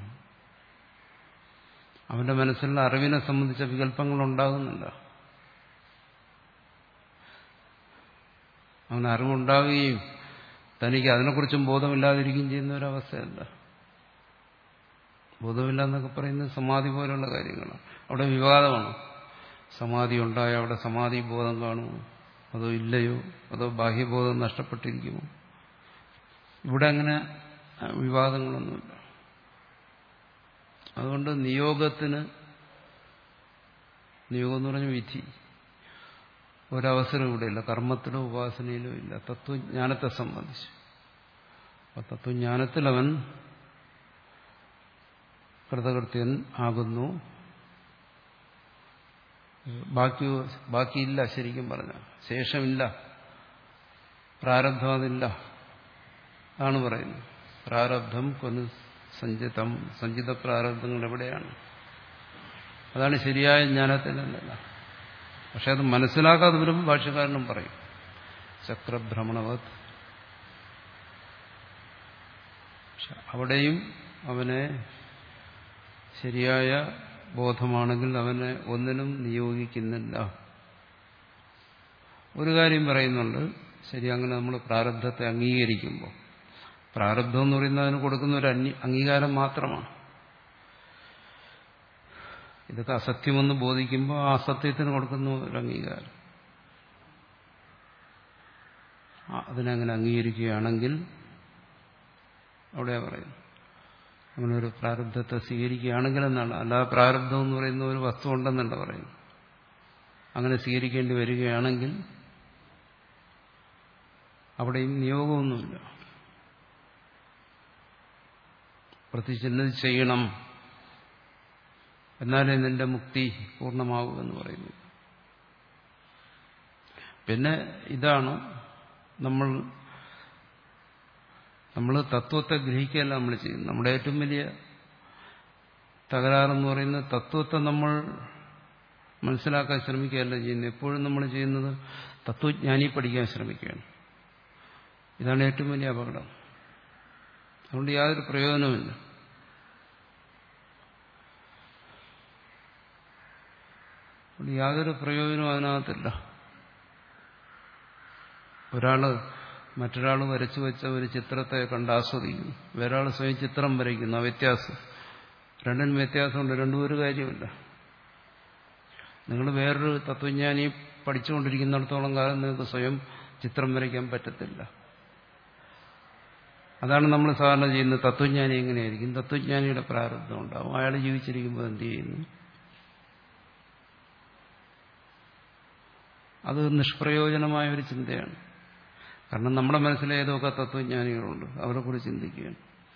അവന്റെ മനസ്സിലുള്ള അറിവിനെ സംബന്ധിച്ച വികല്പങ്ങൾ ഉണ്ടാകുന്നില്ല. അവന് അറിവുണ്ടാവുകയും തനിക്ക് അതിനെക്കുറിച്ചും ബോധമില്ലാതിരിക്കുകയും ചെയ്യുന്ന ഒരവസ്ഥയല്ല. ബോധമില്ല എന്നൊക്കെ പറയുന്നത് സമാധി പോലുള്ള കാര്യങ്ങളാണ്. അവിടെ വിവാദമാണ്. സമാധി ഉണ്ടായ അവിടെ സമാധി ബോധം കാണുമോ, അതോ ഇല്ലയോ, അതോ ബാഹ്യബോധം നഷ്ടപ്പെട്ടിരിക്കുമോ? ഇവിടെ അങ്ങനെ വിവാദങ്ങളൊന്നുമില്ല. അതുകൊണ്ട് നിയോഗത്തിന്, നിയോഗം എന്ന് പറഞ്ഞ വിധി, ഒരവസരം ഇവിടെയില്ല. കർമ്മത്തിലോ ഉപാസനയിലോ ഇല്ല. തത്വജ്ഞാനത്തെ സംബന്ധിച്ച് അപ്പൊ തത്വജ്ഞാനത്തിൽ അവൻ കൃതകൃത്യൻ ആകുന്നു. ബാക്കി ബാക്കിയില്ല. ശരിക്കും പറഞ്ഞ ശേഷമില്ല, പ്രാരബ്ധം അതില്ല. അതാണ് പറയുന്നത്. പ്രാരബ്ധം കൊന്നു സഞ്ചിതം. സഞ്ചിത പ്രാരബ്ധങ്ങൾ എവിടെയാണ്? അതാണ് ശരിയായ ജ്ഞാനത്തിലല്ല. പക്ഷെ അത് മനസ്സിലാക്കാതെ വരുമ്പോൾ ഭാഷ്യക്കാരനും പറയും ചക്രഭ്രമണവത്. പക്ഷെ അവിടെയും അവനെ ശരിയായ ബോധമാണെങ്കിൽ അവനെ ഒന്നിനും നിയോഗിക്കുന്നില്ല. ഒരു കാര്യം പറയുന്നുണ്ട്, ശരി, അങ്ങനെ നമ്മൾ പ്രാരബ്ധത്തെ അംഗീകരിക്കുമ്പോൾ, പ്രാരബ്ധം എന്ന് പറയുന്നത് അതിന് കൊടുക്കുന്ന ഒരു അംഗീകാരം മാത്രമാണ്. ഇതൊക്കെ അസത്യമെന്ന് ബോധിക്കുമ്പോൾ ആ അസത്യത്തിന് കൊടുക്കുന്ന ഒരു അംഗീകാരം. അതിനങ്ങനെ അംഗീകരിക്കുകയാണെങ്കിൽ അവിടെ പറയുന്നു അങ്ങനെ ഒരു പ്രാരബ്ധത്തെ സ്വീകരിക്കുകയാണെങ്കിൽ എന്നാണ്. അല്ലാതെ പ്രാരബ്ധം എന്ന് പറയുന്ന ഒരു വസ്തു ഉണ്ടെന്നല്ല പറയുന്നു. അങ്ങനെ സ്വീകരിക്കേണ്ടി വരികയാണെങ്കിൽ അവിടെയും നിയോഗമൊന്നുമില്ല. പ്രത്യേകിച്ച് എന്നത് ചെയ്യണം, എന്നാലേ നിന്റെ മുക്തി പൂർണ്ണമാകൂ എന്ന് പറയുന്നു. പിന്നെ ഇതാണ് നമ്മൾ നമ്മൾ തത്വത്തെ ഗ്രഹിക്കുകയല്ല നമ്മൾ ചെയ്യുന്നത്. നമ്മുടെ ഏറ്റവും വലിയ തകരാറെന്ന് പറയുന്നത് തത്വത്തെ നമ്മൾ മനസ്സിലാക്കാൻ ശ്രമിക്കുകയല്ല ചെയ്യുന്നത്. എപ്പോഴും നമ്മൾ ചെയ്യുന്നത് തത്വജ്ഞാനി പഠിക്കാൻ ശ്രമിക്കുകയാണ്. ഇതാണ് ഏറ്റവും വലിയ അപകടം. അതുകൊണ്ട് യാതൊരു പ്രയോജനവുമില്ല. അതുകൊണ്ട് യാതൊരു പ്രയോജനവും അതിനകത്തില്ല. ഒരാള് മറ്റൊരാൾ വരച്ചു വെച്ച ഒരു ചിത്രത്തെ കണ്ട് ആസ്വദിക്കുന്നു, വേറൊരാൾ സ്വയം ചിത്രം വരയ്ക്കുന്നു. ആ വ്യത്യാസം, രണ്ടിനും വ്യത്യാസമുണ്ട്. രണ്ടും ഒരു കാര്യമില്ല. നിങ്ങൾ വേറൊരു തത്വജ്ഞാനി പഠിച്ചുകൊണ്ടിരിക്കുന്നിടത്തോളം കാലം നിങ്ങൾക്ക് സ്വയം ചിത്രം വരയ്ക്കാൻ പറ്റത്തില്ല. അതാണ് നമ്മൾ സാധാരണ ചെയ്യുന്നത്. തത്വജ്ഞാനി എങ്ങനെയായിരിക്കും? തത്വജ്ഞാനിയുടെ പ്രാരബ്ധം ഉണ്ടാവും. അയാൾ ജീവിച്ചിരിക്കുമ്പോൾ എന്ത് ചെയ്യുന്നു? അത് നിഷ്പ്രയോജനമായ ഒരു ചിന്തയാണ്. കാരണം നമ്മുടെ മനസ്സിലെ ഏതൊക്കെ തത്വജ്ഞാനികളുണ്ട്, അവരെക്കുറിച്ച് ചിന്തിക്കുകയാണ്.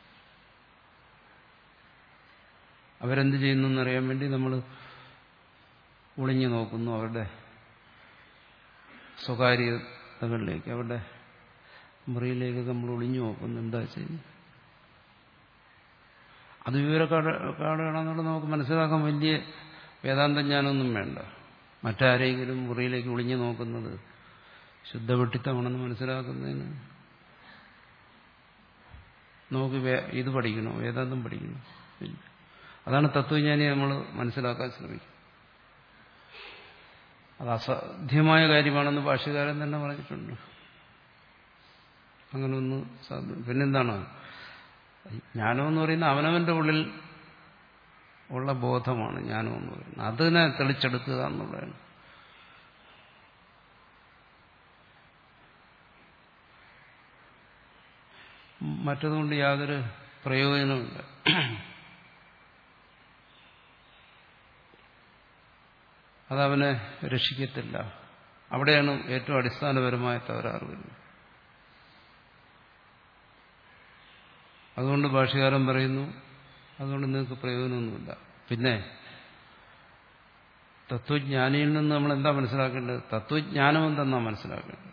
അവരെന്ത് ചെയ്യുന്നു എന്നറിയാൻ വേണ്ടി നമ്മൾ ഒളിഞ്ഞു നോക്കുന്നു അവരുടെ സ്വകാര്യതകളിലേക്ക്, അവരുടെ മുറിയിലേക്ക് നമ്മൾ ഒളിഞ്ഞു നോക്കുന്നു. എന്താ ചെയ്യുന്നു? അത് വിവരക്കാടുകയാണെന്നുള്ളത് നമുക്ക് മനസ്സിലാക്കാൻ വലിയ വേദാന്തം ജ്ഞാനമൊന്നും വേണ്ട. മറ്റാരെങ്കിലും മുറിയിലേക്ക് ഒളിഞ്ഞു നോക്കുന്നത് ശുദ്ധവെട്ടിത്തമാണെന്ന് മനസ്സിലാക്കുന്നതിന് നമുക്ക് ഇത് പഠിക്കണോ? വേദാന്തം പഠിക്കണോ? ഇല്ല. അതാണ് തത്വജ്ഞാനി നമ്മൾ മനസ്സിലാക്കാൻ ശ്രമിക്കും. അത് അസാധ്യമായ കാര്യമാണെന്ന് ഭാഷ്യകാരൻ തന്നെ പറഞ്ഞിട്ടുണ്ട്. അങ്ങനെ ഒന്ന് സാധ്യം. പിന്നെന്താണ് ജ്ഞാനമെന്ന് പറയുന്നത്? അവനവന്റെ ഉള്ളിൽ ഉള്ള ബോധമാണ് ജ്ഞാനമെന്ന് പറയുന്നത്. അതിനെ തെളിച്ചെടുക്കുക എന്നുള്ളതാണ്. മറ്റതുകൊണ്ട് യാതൊരു പ്രയോജനമില്ല. അതവനെ രക്ഷിക്കത്തില്ല. അവിടെയാണ് ഏറ്റവും അടിസ്ഥാനപരമായ തകരാറ് വരുന്നത്. അതുകൊണ്ട് ഭാഷ്യകാരൻ പറയുന്നു, അതുകൊണ്ട് നിങ്ങൾക്ക് പ്രയോജനമൊന്നുമില്ല. പിന്നെ തത്വജ്ഞാനിയിൽ നിന്ന് നമ്മൾ എന്താ മനസ്സിലാക്കേണ്ടത്? തത്വജ്ഞാനം എന്തെന്നാ മനസ്സിലാക്കേണ്ടത്.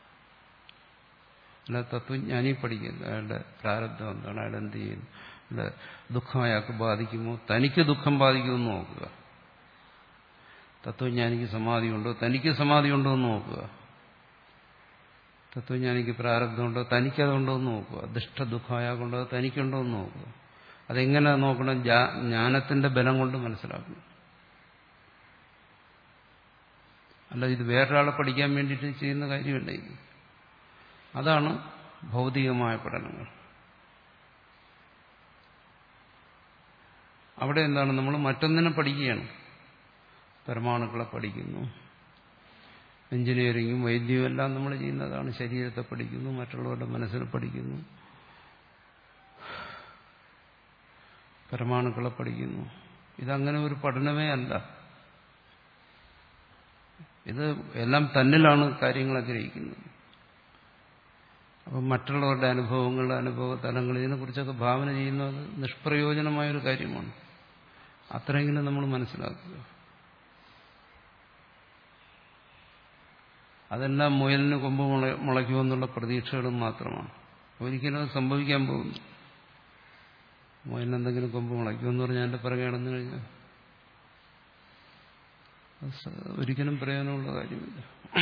അല്ല തത്വജ്ഞാനി പഠിക്കുന്നത് അയാളുടെ പ്രാരബ്ധം എന്താണ്, അയാൾ എന്ത് ചെയ്യുന്നു, അയാളുടെ ദുഃഖം അയാൾക്ക് ബാധിക്കുമോ, തനിക്ക് ദുഃഖം ബാധിക്കുമെന്ന് നോക്കുക. തത്വജ്ഞാനിക്ക് സമാധി ഉണ്ടോ, തനിക്ക് സമാധി ഉണ്ടോ എന്ന് നോക്കുക. തത്വജ്ഞാനിക്ക് പ്രാരബ്ധമുണ്ടോ, തനിക്കതുണ്ടോ എന്ന് നോക്കുക. ദുഷ്ടദുഃഖം അയാൾക്കുണ്ടോ, തനിക്കുണ്ടോ എന്ന് നോക്കുക. അതെങ്ങനെ നോക്കണം? ജ്ഞാനത്തിന്റെ ബലം കൊണ്ട് മനസ്സിലാക്കണം. അല്ല ഇത് വേറൊരാളെ പഠിക്കാൻ വേണ്ടിയിട്ട് ചെയ്യുന്ന കാര്യമല്ല ഇത്. അതാണ് ഭൗതികമായ പഠനങ്ങൾ. അവിടെ എന്താണ്, നമ്മൾ മറ്റൊന്നിനെ പഠിക്കുകയാണ്. പരമാണുക്കളെ പഠിക്കുന്നു, എഞ്ചിനീയറിങ്ങും വൈദ്യവും എല്ലാം നമ്മൾ ചെയ്യുന്നതാണ്. ശരീരത്തെ പഠിക്കുന്നു, മറ്റുള്ളവരുടെ മനസ്സിനെ പഠിക്കുന്നു, പരമാണുക്കളെ പഠിക്കുന്നു. ഇതങ്ങനെ ഒരു പഠനമേ അല്ല. ഇത് എല്ലാം തന്നിലാണ് കാര്യങ്ങൾ ആഗ്രഹിക്കുന്നത്. അപ്പം മറ്റുള്ളവരുടെ അനുഭവങ്ങൾ, അനുഭവ തലങ്ങൾ, ഇതിനെക്കുറിച്ചൊക്കെ ഭാവന ചെയ്യുന്നത് നിഷ്പ്രയോജനമായൊരു കാര്യമാണ്. അത്രയെങ്കിലും നമ്മൾ മനസ്സിലാക്കുക. അതെല്ലാം മുയലിന് കൊമ്പ് മുള മുളയ്ക്കുമെന്നുള്ള പ്രതീക്ഷകളും മാത്രമാണ്. ഒരിക്കലും അത് സംഭവിക്കാൻ പോകുന്നു. മുയലിന് എന്തെങ്കിലും കൊമ്പ് മുളയ്ക്കുമെന്ന് പറഞ്ഞാൽ എൻ്റെ പിറകെ നടന്നു കഴിഞ്ഞാൽ ഒരിക്കലും പ്രയോജനമുള്ള കാര്യമില്ല.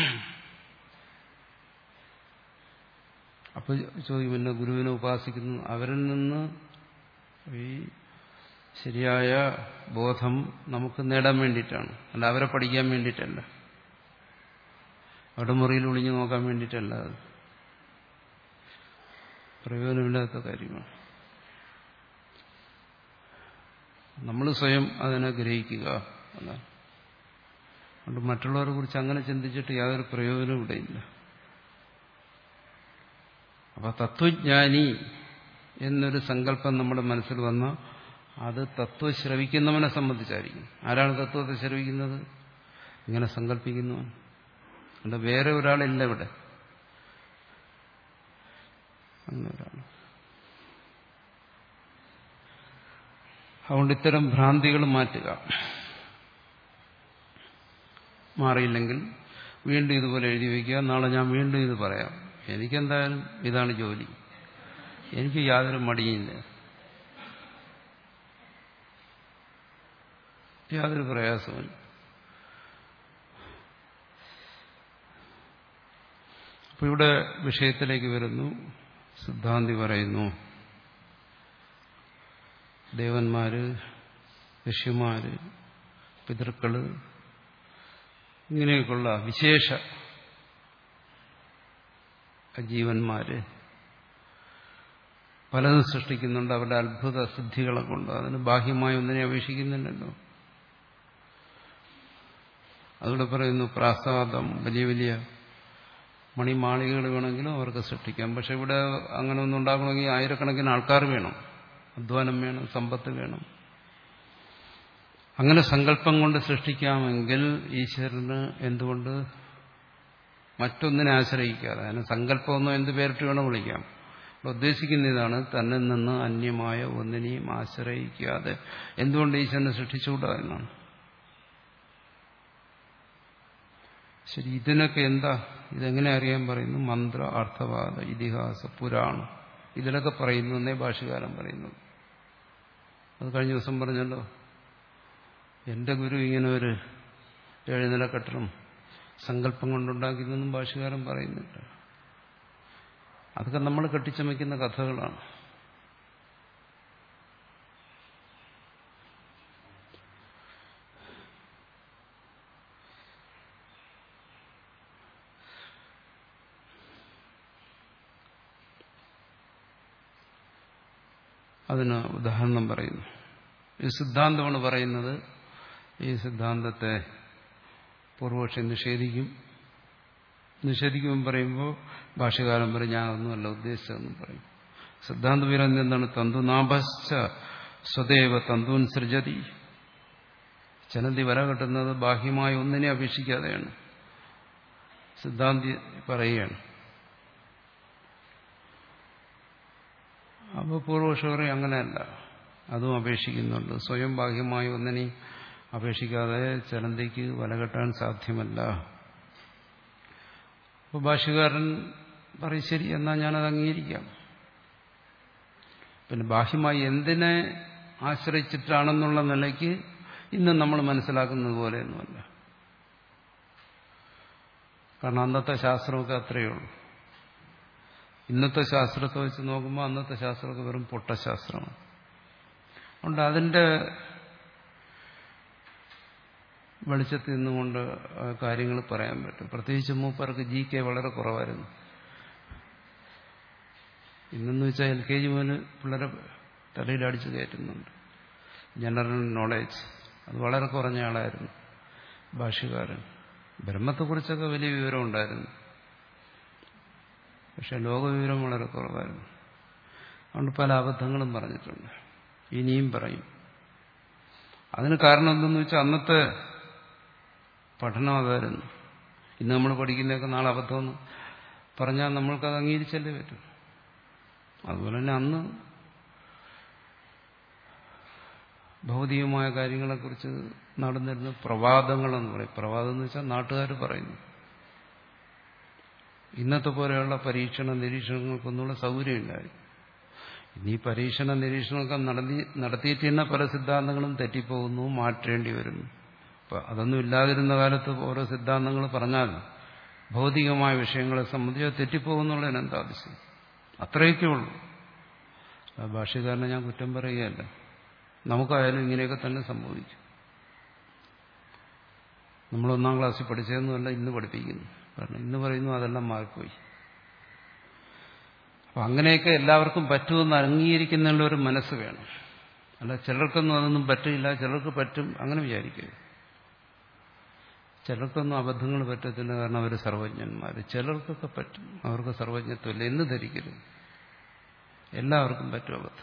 അപ്പോൾ ചോദിക്കും, പിന്നെ ഗുരുവിനെ ഉപാസിക്കുന്നു. അവരിൽ നിന്ന് ഈ ശരിയായ ബോധം നമുക്ക് നേടാൻ വേണ്ടിയിട്ടാണ്, അല്ല അവരെ പഠിക്കാൻ വേണ്ടിയിട്ടല്ല, അവിടെ മുറിയിൽ ഒളിഞ്ഞു നോക്കാൻ വേണ്ടിയിട്ടല്ല. അത് പ്രയോജനമില്ലാത്ത കാര്യമാണ്. നമ്മൾ സ്വയം അതിനെ ഗ്രഹിക്കുക എന്നാണ്. അതുകൊണ്ട് മറ്റുള്ളവരെ കുറിച്ച് അങ്ങനെ ചിന്തിച്ചിട്ട് യാതൊരു പ്രയോജനവും ഇവിടെയില്ല. അപ്പൊ തത്വജ്ഞാനി എന്നൊരു സങ്കല്പം നമ്മുടെ മനസ്സിൽ വന്ന അത് തത്വം ശ്രവിക്കുന്നവനെ സംബന്ധിച്ചായിരിക്കും. ആരാണ് തത്വത്തെ ശ്രവിക്കുന്നത്? ഇങ്ങനെ സങ്കല്പിക്കുന്നു. അല്ല വേറെ ഒരാളില്ല ഇവിടെ, അങ്ങനെ ഒരാൾ. അതുകൊണ്ട് ഇത്തരം ഭ്രാന്തികൾ മാറ്റുക. മാറിയില്ലെങ്കിൽ വീണ്ടും ഇതുപോലെ എഴുതി വയ്ക്കുക. നാളെ ഞാൻ വീണ്ടും ഇത് പറയാം. എനിക്കെന്തായാലും ഇതാണ് ജോലി. എനിക്ക് യാതൊരു മടിയില്ല, യാതൊരു പ്രയാസമില്ല. അപ്പൊ ഇവിടെ വിഷയത്തിലേക്ക് വരുന്നു. സിദ്ധാന്തി പറയുന്നു, ദേവന്മാര്, ഋഷിമാര്, പിതൃക്കള്, ഇങ്ങനെയൊക്കെയുള്ള വിശേഷ ജീവന്മാര് പലതും സൃഷ്ടിക്കുന്നുണ്ട് അവരുടെ അത്ഭുത സിദ്ധികളെ കൊണ്ട്. അതിന് ബാഹ്യമായി ഒന്നിനെ അപേക്ഷിക്കുന്നുണ്ടല്ലോ. അതുകൂടെ പറയുന്നു, പ്രാസാദം, വലിയ വലിയ മണിമാളികകൾ വേണമെങ്കിലും അവർക്ക് സൃഷ്ടിക്കാം. പക്ഷെ ഇവിടെ അങ്ങനെ ഒന്നും ഉണ്ടാക്കണമെങ്കിൽ ആയിരക്കണക്കിന് ആൾക്കാർ വേണം, അധ്വാനം വേണം, സമ്പത്ത് വേണം. അങ്ങനെ സങ്കല്പം കൊണ്ട് സൃഷ്ടിക്കാമെങ്കിൽ ഈശ്വരന് എന്തുകൊണ്ട് മറ്റൊന്നിനെ ആശ്രയിക്കാതെ, അതിന് സങ്കല്പമൊന്നും എന്ത് പേരിട്ട് വേണം വിളിക്കാം. ഉദ്ദേശിക്കുന്ന ഇതാണ്, തന്നിൽ നിന്ന് അന്യമായ ഒന്നിനെയും ആശ്രയിക്കാതെ എന്തുകൊണ്ട് ഈശ്വരനെ സൃഷ്ടിച്ചുകൂടാ എന്നാണ്. ശരി, ഇതിനൊക്കെ എന്താ, ഇതെങ്ങനെ അറിയാൻ പറയുന്നു? മന്ത്ര, അർത്ഥവാദ, ഇതിഹാസ, പുരാണം, ഇതിലൊക്കെ പറയുന്നു എന്നേ ഭാഷ്യകാരൻ പറയുന്നു. അത് കഴിഞ്ഞ ദിവസം പറഞ്ഞല്ലോ, എന്റെ ഗുരു ഇങ്ങനെ ഒരു ഏഴുനില കെട്ടിടം സങ്കല്പം കൊണ്ടുണ്ടാക്കിയെന്നും ഭാഷ്യകാരൻ പറയുന്നുണ്ട്. അതൊക്കെ നമ്മൾ കെട്ടിച്ചമയ്ക്കുന്ന കഥകളാണ്. അതിന് ഉദാഹരണം പറയുന്നു. ഈ സിദ്ധാന്തമാണ് പറയുന്നത്. ഈ സിദ്ധാന്തത്തെ പൂർവപക്ഷി നിഷേധിക്കും. നിഷേധിക്കുമെന്ന് പറയുമ്പോൾ ഭാഷ്യകാരൻ പറയും, ഞാനൊന്നുമല്ല ഉദ്ദേശിച്ചതെന്നും പറയും. സിദ്ധാന്തം പറയുന്നത് എന്താണ്? തന്തുനാഭശ്ച സ്വദേവ തന്തൂൻ സൃജതി. ചലന്തി വര കെട്ടുന്നത് ബാഹ്യമായ ഒന്നിനെ അപേക്ഷിക്കാതെയാണ്. സിദ്ധാന്തി പറയുകയാണ്. അപ്പോൾ പൂർവപക്ഷി അങ്ങനെയല്ല, അതും അപേക്ഷിക്കുന്നുണ്ട്. സ്വയം ബാഹ്യമായ ഒന്നിനെയും അപേക്ഷിക്കാതെ ചലന്തിക്ക് വല കെട്ടാൻ സാധ്യമല്ല. അപ്പോൾ ഭാഷ്യകാരൻ പറയും ശരി, എന്നാൽ ഞാനത് അംഗീകരിക്കാം. പിന്നെ ബാഹ്യമായി എന്തിനെ ആശ്രയിച്ചിട്ടാണെന്നുള്ള നിലയ്ക്ക് ഇന്ന് നമ്മൾ മനസ്സിലാക്കുന്നത് പോലെയൊന്നുമല്ല. കാരണം അന്നത്തെ ശാസ്ത്രമൊക്കെ അത്രയേ ഉള്ളൂ. ഇന്നത്തെ ശാസ്ത്രത്തെ വെച്ച് നോക്കുമ്പോൾ അന്നത്തെ ശാസ്ത്രമൊക്കെ വെറും പൊട്ടശാസ്ത്രമാണ്. അതുകൊണ്ട് അതിൻ്റെ വെളിച്ചത്തിൽ നിന്നുകൊണ്ട് കാര്യങ്ങൾ പറയാൻ പറ്റും. പ്രത്യേകിച്ച് മൂപ്പർക്ക് ജി കെ വളരെ കുറവായിരുന്നു. ഇന്നെന്ന് വെച്ചാൽ എൽ കെ ജി മുതൽ പിള്ളേരെ തലയിൽ അടിച്ചു കയറ്റുന്നുണ്ട്. ജനറൽ നോളേജ് അത് വളരെ കുറഞ്ഞ ആളായിരുന്നു ഭാഷ്യകാരൻ. ബ്രഹ്മത്തെക്കുറിച്ചൊക്കെ വലിയ വിവരം ഉണ്ടായിരുന്നു, പക്ഷെ ലോകവിവരം വളരെ കുറവായിരുന്നു. അതുകൊണ്ട് പല അബദ്ധങ്ങളും പറഞ്ഞിട്ടുണ്ട്, ഇനിയും പറയും. അതിന് കാരണം എന്തെന്ന് വെച്ചാൽ അന്നത്തെ പഠനം അതായിരുന്നു. ഇന്ന് നമ്മൾ പഠിക്കുന്നതൊക്കെ നാളെ അബദ്ധമെന്ന് പറഞ്ഞാൽ നമ്മൾക്കത് അംഗീകരിച്ചല്ലേ പറ്റും. അതുപോലെ തന്നെ അന്ന് ഭൗതികമായ കാര്യങ്ങളെക്കുറിച്ച് നടന്നിരുന്ന പ്രവാദങ്ങളെന്ന് പറയും. പ്രവാദം എന്ന് വെച്ചാൽ നാട്ടുകാർ പറയുന്നു. ഇന്നത്തെ പോലെയുള്ള പരീക്ഷണ നിരീക്ഷണങ്ങൾക്കൊന്നുള്ള സൗകര്യമില്ലായി. ഇനി പരീക്ഷണ നിരീക്ഷണമൊക്കെ നടത്തി നടത്തിയിട്ട് തന്നെ പല സിദ്ധാന്തങ്ങളും തെറ്റിപ്പോകുന്നു, മാറ്റേണ്ടി വരുന്നു. അപ്പം അതൊന്നും ഇല്ലാതിരുന്ന കാലത്ത് ഓരോ സിദ്ധാന്തങ്ങൾ പറഞ്ഞാൽ ഭൗതികമായ വിഷയങ്ങളെ സംബന്ധിച്ച് തെറ്റിപ്പോകുന്നുള്ളതിന് എന്താ അതിശയം? അത്രയൊക്കെ ഉള്ളൂ. ഭാഷ്യക്കാരനെ ഞാൻ കുറ്റം പറയുകയല്ല. നമുക്കായാലും ഇങ്ങനെയൊക്കെ തന്നെ സംഭവിക്കും. നമ്മൾ ഒന്നാം ക്ലാസ്സിൽ പഠിച്ചതെന്നല്ല ഇന്ന് പഠിപ്പിക്കുന്നു. കാരണം ഇന്ന് പറയുന്നു അതെല്ലാം മാറിപ്പോയി. അപ്പം അങ്ങനെയൊക്കെ എല്ലാവർക്കും പറ്റുമെന്ന് അംഗീകരിക്കുന്നതിനുള്ള ഒരു മനസ്സ് വേണം. അല്ല ചിലർക്കൊന്നും അതൊന്നും പറ്റില്ല, ചിലർക്ക് പറ്റും, അങ്ങനെ വിചാരിക്കരുത്. ചിലർക്കൊന്നും അബദ്ധങ്ങൾ പറ്റത്തില്ല, കാരണം അവർ സർവജ്ഞന്മാർ. ചിലർക്കൊക്കെ പറ്റും, അവർക്ക് സർവജ്ഞത്വമില്ല എന്ന് ധരിക്കരുത്. എല്ലാവർക്കും പറ്റും അബദ്ധം.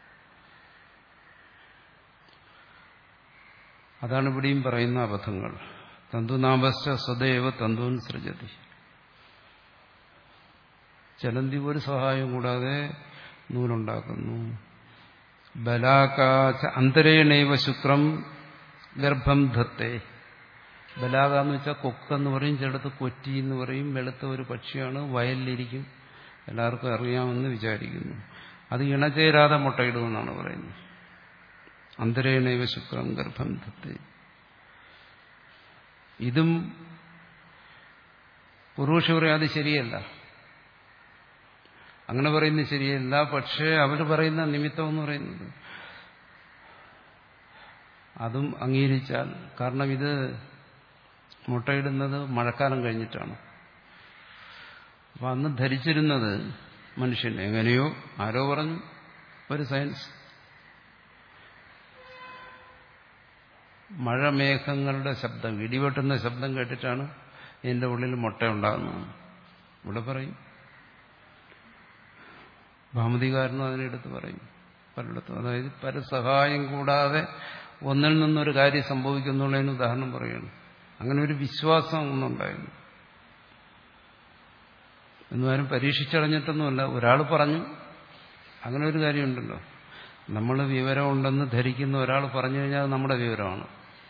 അതാണ് ഇവിടെയും പറയുന്ന അബദ്ധങ്ങൾ. തന്തുനാഭശ്ച സ്വദേവ തന്തൂൻ സൃജതി. ചലന്തി ഒരു സഹായം കൂടാതെ നൂലുണ്ടാക്കുന്നു. ബലാകാച അന്തരേണൈവ ശുക്രം ഗർഭം ധത്തെ. ബലാക എന്ന് വെച്ചാൽ കൊക്കെന്ന് പറയും, ചിലടത്ത് കൊറ്റി എന്ന് പറയും. വെളുത്ത ഒരു പക്ഷിയാണ്, വയലിലിരിക്കും, എല്ലാവർക്കും അറിയാമെന്ന് വിചാരിക്കുന്നു. അത് ഇണചേരാതെ മുട്ടയിടുമെന്നാണ് പറയുന്നത്. അന്തരേണൈവ ശുക്രം ഗർഭം ധത്തെ. ഇതും പൂർവക്ഷി പറയാം അത് ശരിയല്ല, അങ്ങനെ പറയുന്നത് ശരിയല്ല. പക്ഷേ അവർ പറയുന്ന നിമിത്തം എന്ന് പറയുന്നത് അതും അംഗീകരിച്ചാൽ, കാരണം ഇത് മുട്ടയിടുന്നത് മഴക്കാലം കഴിഞ്ഞിട്ടാണ്. അപ്പം അന്ന് ധരിച്ചിരുന്നത് മനുഷ്യൻ എങ്ങനെയോ ആരോ പറഞ്ഞു, ഒരു സയൻസ്, മഴമേഘങ്ങളുടെ ശബ്ദം, ഇടിവെട്ടുന്ന ശബ്ദം കേട്ടിട്ടാണ് ഇതിൻ്റെ ഉള്ളിൽ മുട്ട ഉണ്ടാകുന്നത്. ഇവിടെ പറയും, ഭാമതികാരനും അതിനെടുത്ത് പറയും പലയിടത്തും. അതായത് പരസഹായം കൂടാതെ ഒന്നിൽ നിന്നൊരു കാര്യം സംഭവിക്കുന്നുള്ളതിന് ഉദാഹരണം പറയുകയാണ്. അങ്ങനെ ഒരു വിശ്വാസം ഒന്നുണ്ടായിരുന്നു. എന്നാലും പരീക്ഷിച്ചറിഞ്ഞിട്ടൊന്നുമല്ല, ഒരാൾ പറഞ്ഞു. അങ്ങനെ ഒരു കാര്യമുണ്ടല്ലോ, നമ്മൾ വിവരമുണ്ടെന്ന് ധരിക്കുന്ന ഒരാൾ പറഞ്ഞു കഴിഞ്ഞാൽ അത് നമ്മുടെ വിവരമാണ്.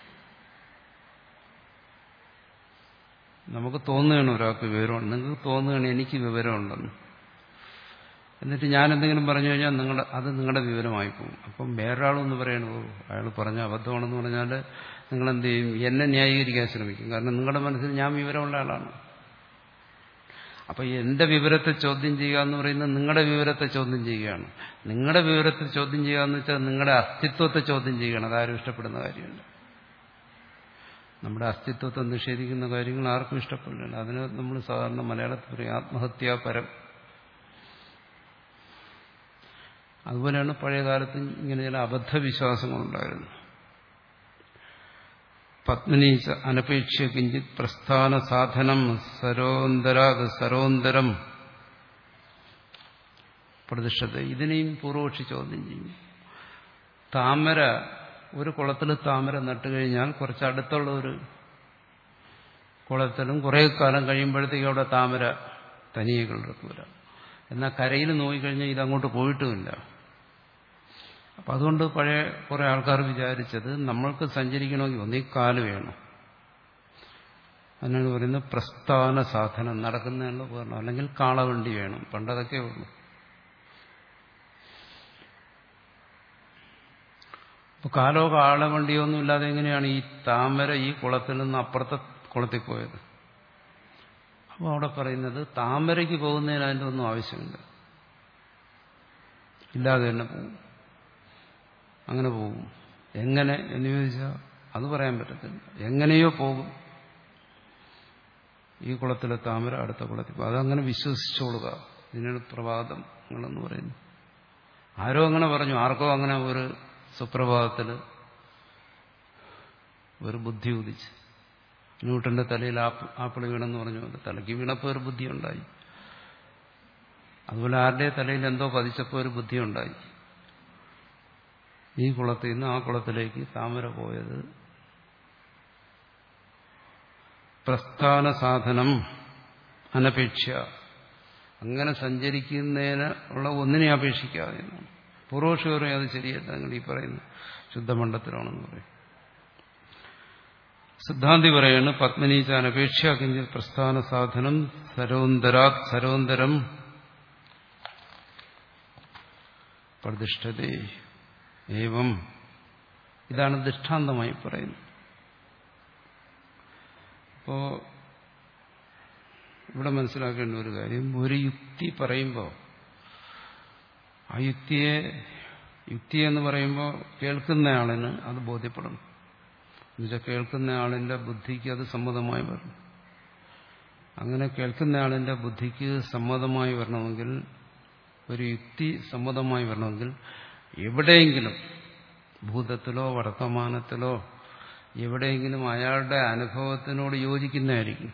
നമുക്ക് തോന്നുകയാണ് ഒരാൾക്ക് വിവരമുണ്ട്, നിങ്ങൾക്ക് തോന്നുകയാണ് എനിക്ക് വിവരമുണ്ടെന്ന്. എന്നിട്ട് ഞാൻ എന്തെങ്കിലും പറഞ്ഞു കഴിഞ്ഞാൽ നിങ്ങളുടെ അത് നിങ്ങളുടെ വിവരമായി പോകും. അപ്പം വേറൊരാളൊന്ന് പറയണോ അയാൾ പറഞ്ഞ അബദ്ധമാണെന്ന് പറഞ്ഞാൽ നിങ്ങളെന്ത് ചെയ്യും? എന്നെ ന്യായീകരിക്കാൻ ശ്രമിക്കും. കാരണം നിങ്ങളുടെ മനസ്സിൽ ഞാൻ വിവരമുള്ള ആളാണ്. അപ്പം എന്റെ വിവരത്തെ ചോദ്യം ചെയ്യുക എന്ന് പറയുന്നത് നിങ്ങളുടെ വിവരത്തെ ചോദ്യം ചെയ്യുകയാണ്. നിങ്ങളുടെ വിവരത്തെ ചോദ്യം ചെയ്യുക എന്ന് വെച്ചാൽ നിങ്ങളുടെ അസ്തിത്വത്തെ ചോദ്യം ചെയ്യുകയാണ്. അതാരും ഇഷ്ടപ്പെടുന്ന കാര്യമല്ല. നമ്മുടെ അസ്തിത്വത്തെ നിഷേധിക്കുന്ന കാര്യങ്ങൾ ആർക്കും ഇഷ്ടപ്പെടില്ല. അതിന് നമ്മൾ സാധാരണ മലയാളത്തിൽ പറയും ആത്മഹത്യാപരം. അതുപോലെയാണ് പഴയ കാലത്ത് ഇങ്ങനെ ചില അബദ്ധവിശ്വാസങ്ങളുണ്ടായിരുന്നു. പത്മിനി അനപേക്ഷ്യ കിഞ്ചിത് പ്രസ്ഥാന സാധനം സരോന്തരാത് സരോന്തരം പ്രതിഷ്ഠത്തെ. ഇതിനെയും പൂർവപക്ഷി ചോദ്യം ചെയ്യും. താമര, ഒരു കുളത്തിൽ താമര നട്ടുകഴിഞ്ഞാൽ കുറച്ച് അടുത്തുള്ള ഒരു കുളത്തിലും കുറേ കാലം കഴിയുമ്പോഴത്തേക്കും അവിടെ താമര തനിയെ കിളിർക്കൂല. എന്നാൽ കരയിൽ നോക്കിക്കഴിഞ്ഞാൽ ഇതങ്ങോട്ട് പോയിട്ടുമില്ല. അപ്പം അതുകൊണ്ട് പഴയ കുറേ ആൾക്കാർ വിചാരിച്ചത് നമ്മൾക്ക് സഞ്ചരിക്കണമെങ്കിൽ ഒന്നീ കാല് വേണം. അതിനാണ് പറയുന്നത് പ്രസ്ഥാന സാധനം, നടക്കുന്നതിനുള്ള ഉപകരണം, അല്ലെങ്കിൽ കാളവണ്ടി വേണം. പണ്ടതൊക്കെ ഉള്ളൂ. അപ്പോൾ കാലോ കാളവണ്ടിയോ ഒന്നും ഇല്ലാതെ എങ്ങനെയാണ് ഈ താമര ഈ കുളത്തിൽ നിന്ന് അപ്പുറത്തെ കുളത്തിൽ പോയത്? അപ്പോൾ അവിടെ പറയുന്നത് താമരയ്ക്ക് പോകുന്നതിന് അതിൻ്റെ ഒന്നും ആവശ്യമില്ല, ഇല്ലാതെ തന്നെ പോകും. അങ്ങനെ പോകും. എങ്ങനെ എന്ന് ചോദിച്ചാൽ അത് പറയാൻ പറ്റത്തില്ല. എങ്ങനെയോ പോകും. ഈ കുളത്തിലെ താമര അടുത്ത കുളത്തിൽ പോകും. അതങ്ങനെ വിശ്വസിച്ചോളുക. ഇതിനാണ് പ്രഭാതങ്ങളെന്ന് പറയുന്നത്. ആരോ അങ്ങനെ പറഞ്ഞു, ആർക്കോ അങ്ങനെ ഒരു സുപ്രഭാതത്തിൽ ഒരു ബുദ്ധി ഉദിച്ച്. ന്യൂട്ടന്റെ തലയിൽ ആപ്പിൾ വീണെന്ന് പറഞ്ഞു, അത് തലയ്ക്ക് വീണപ്പോൾ ഒരു ബുദ്ധി ഉണ്ടായി. അതുപോലെ ആരുടെ തലയിൽ എന്തോ പതിച്ചപ്പോൾ ഒരു ബുദ്ധി ഉണ്ടായി. ഈ കുളത്തിൽ നിന്ന് ആ കുളത്തിലേക്ക് താമര പോയത് പ്രസ്ഥാന സാധനം അനപേക്ഷ, അങ്ങനെ സഞ്ചരിക്കുന്നതിന് ഉള്ള ഒന്നിനെ അപേക്ഷിക്കാതെ. പൂർവപക്ഷി പറയും അത് ശരിയല്ല, നിങ്ങൾ ഈ പറയുന്നത് ശുദ്ധമണ്ഡത്തിലാണെന്ന് പറയും. സിദ്ധാന്തി പറയാണ് പത്മനീച്ച അനപേക്ഷ കിഞ്ചിൽ പ്രസ്ഥാന സാധനം സരോന്തരാത് സരോന്തരം പ്രതിഷ്ഠതേ ഏവം. ഇതാണ് ദൃഷ്ടാന്തമായി പറയുന്നത്. അപ്പോ ഇവിടെ മനസ്സിലാക്കേണ്ട ഒരു കാര്യം, ഒരു യുക്തി പറയുമ്പോൾ ആ യുക്തിയെ യുക്തി എന്ന് പറയുമ്പോൾ കേൾക്കുന്നയാളിന് അത് ബോധ്യപ്പെടണം. എന്നുവെച്ചാൽ കേൾക്കുന്നയാളിന്റെ ബുദ്ധിക്ക് അത് സമ്മതമായി വരണം. അങ്ങനെ കേൾക്കുന്നയാളിന്റെ ബുദ്ധിക്ക് സമ്മതമായി വരണമെങ്കിൽ, ഒരു യുക്തി സമ്മതമായി വരണമെങ്കിൽ എവിടെയെങ്കിലും ഭൂതത്തിലോ വർത്തമാനത്തിലോ എവിടെയെങ്കിലും അയാളുടെ അനുഭവത്തിനോട് യോജിക്കുന്നതായിരിക്കും.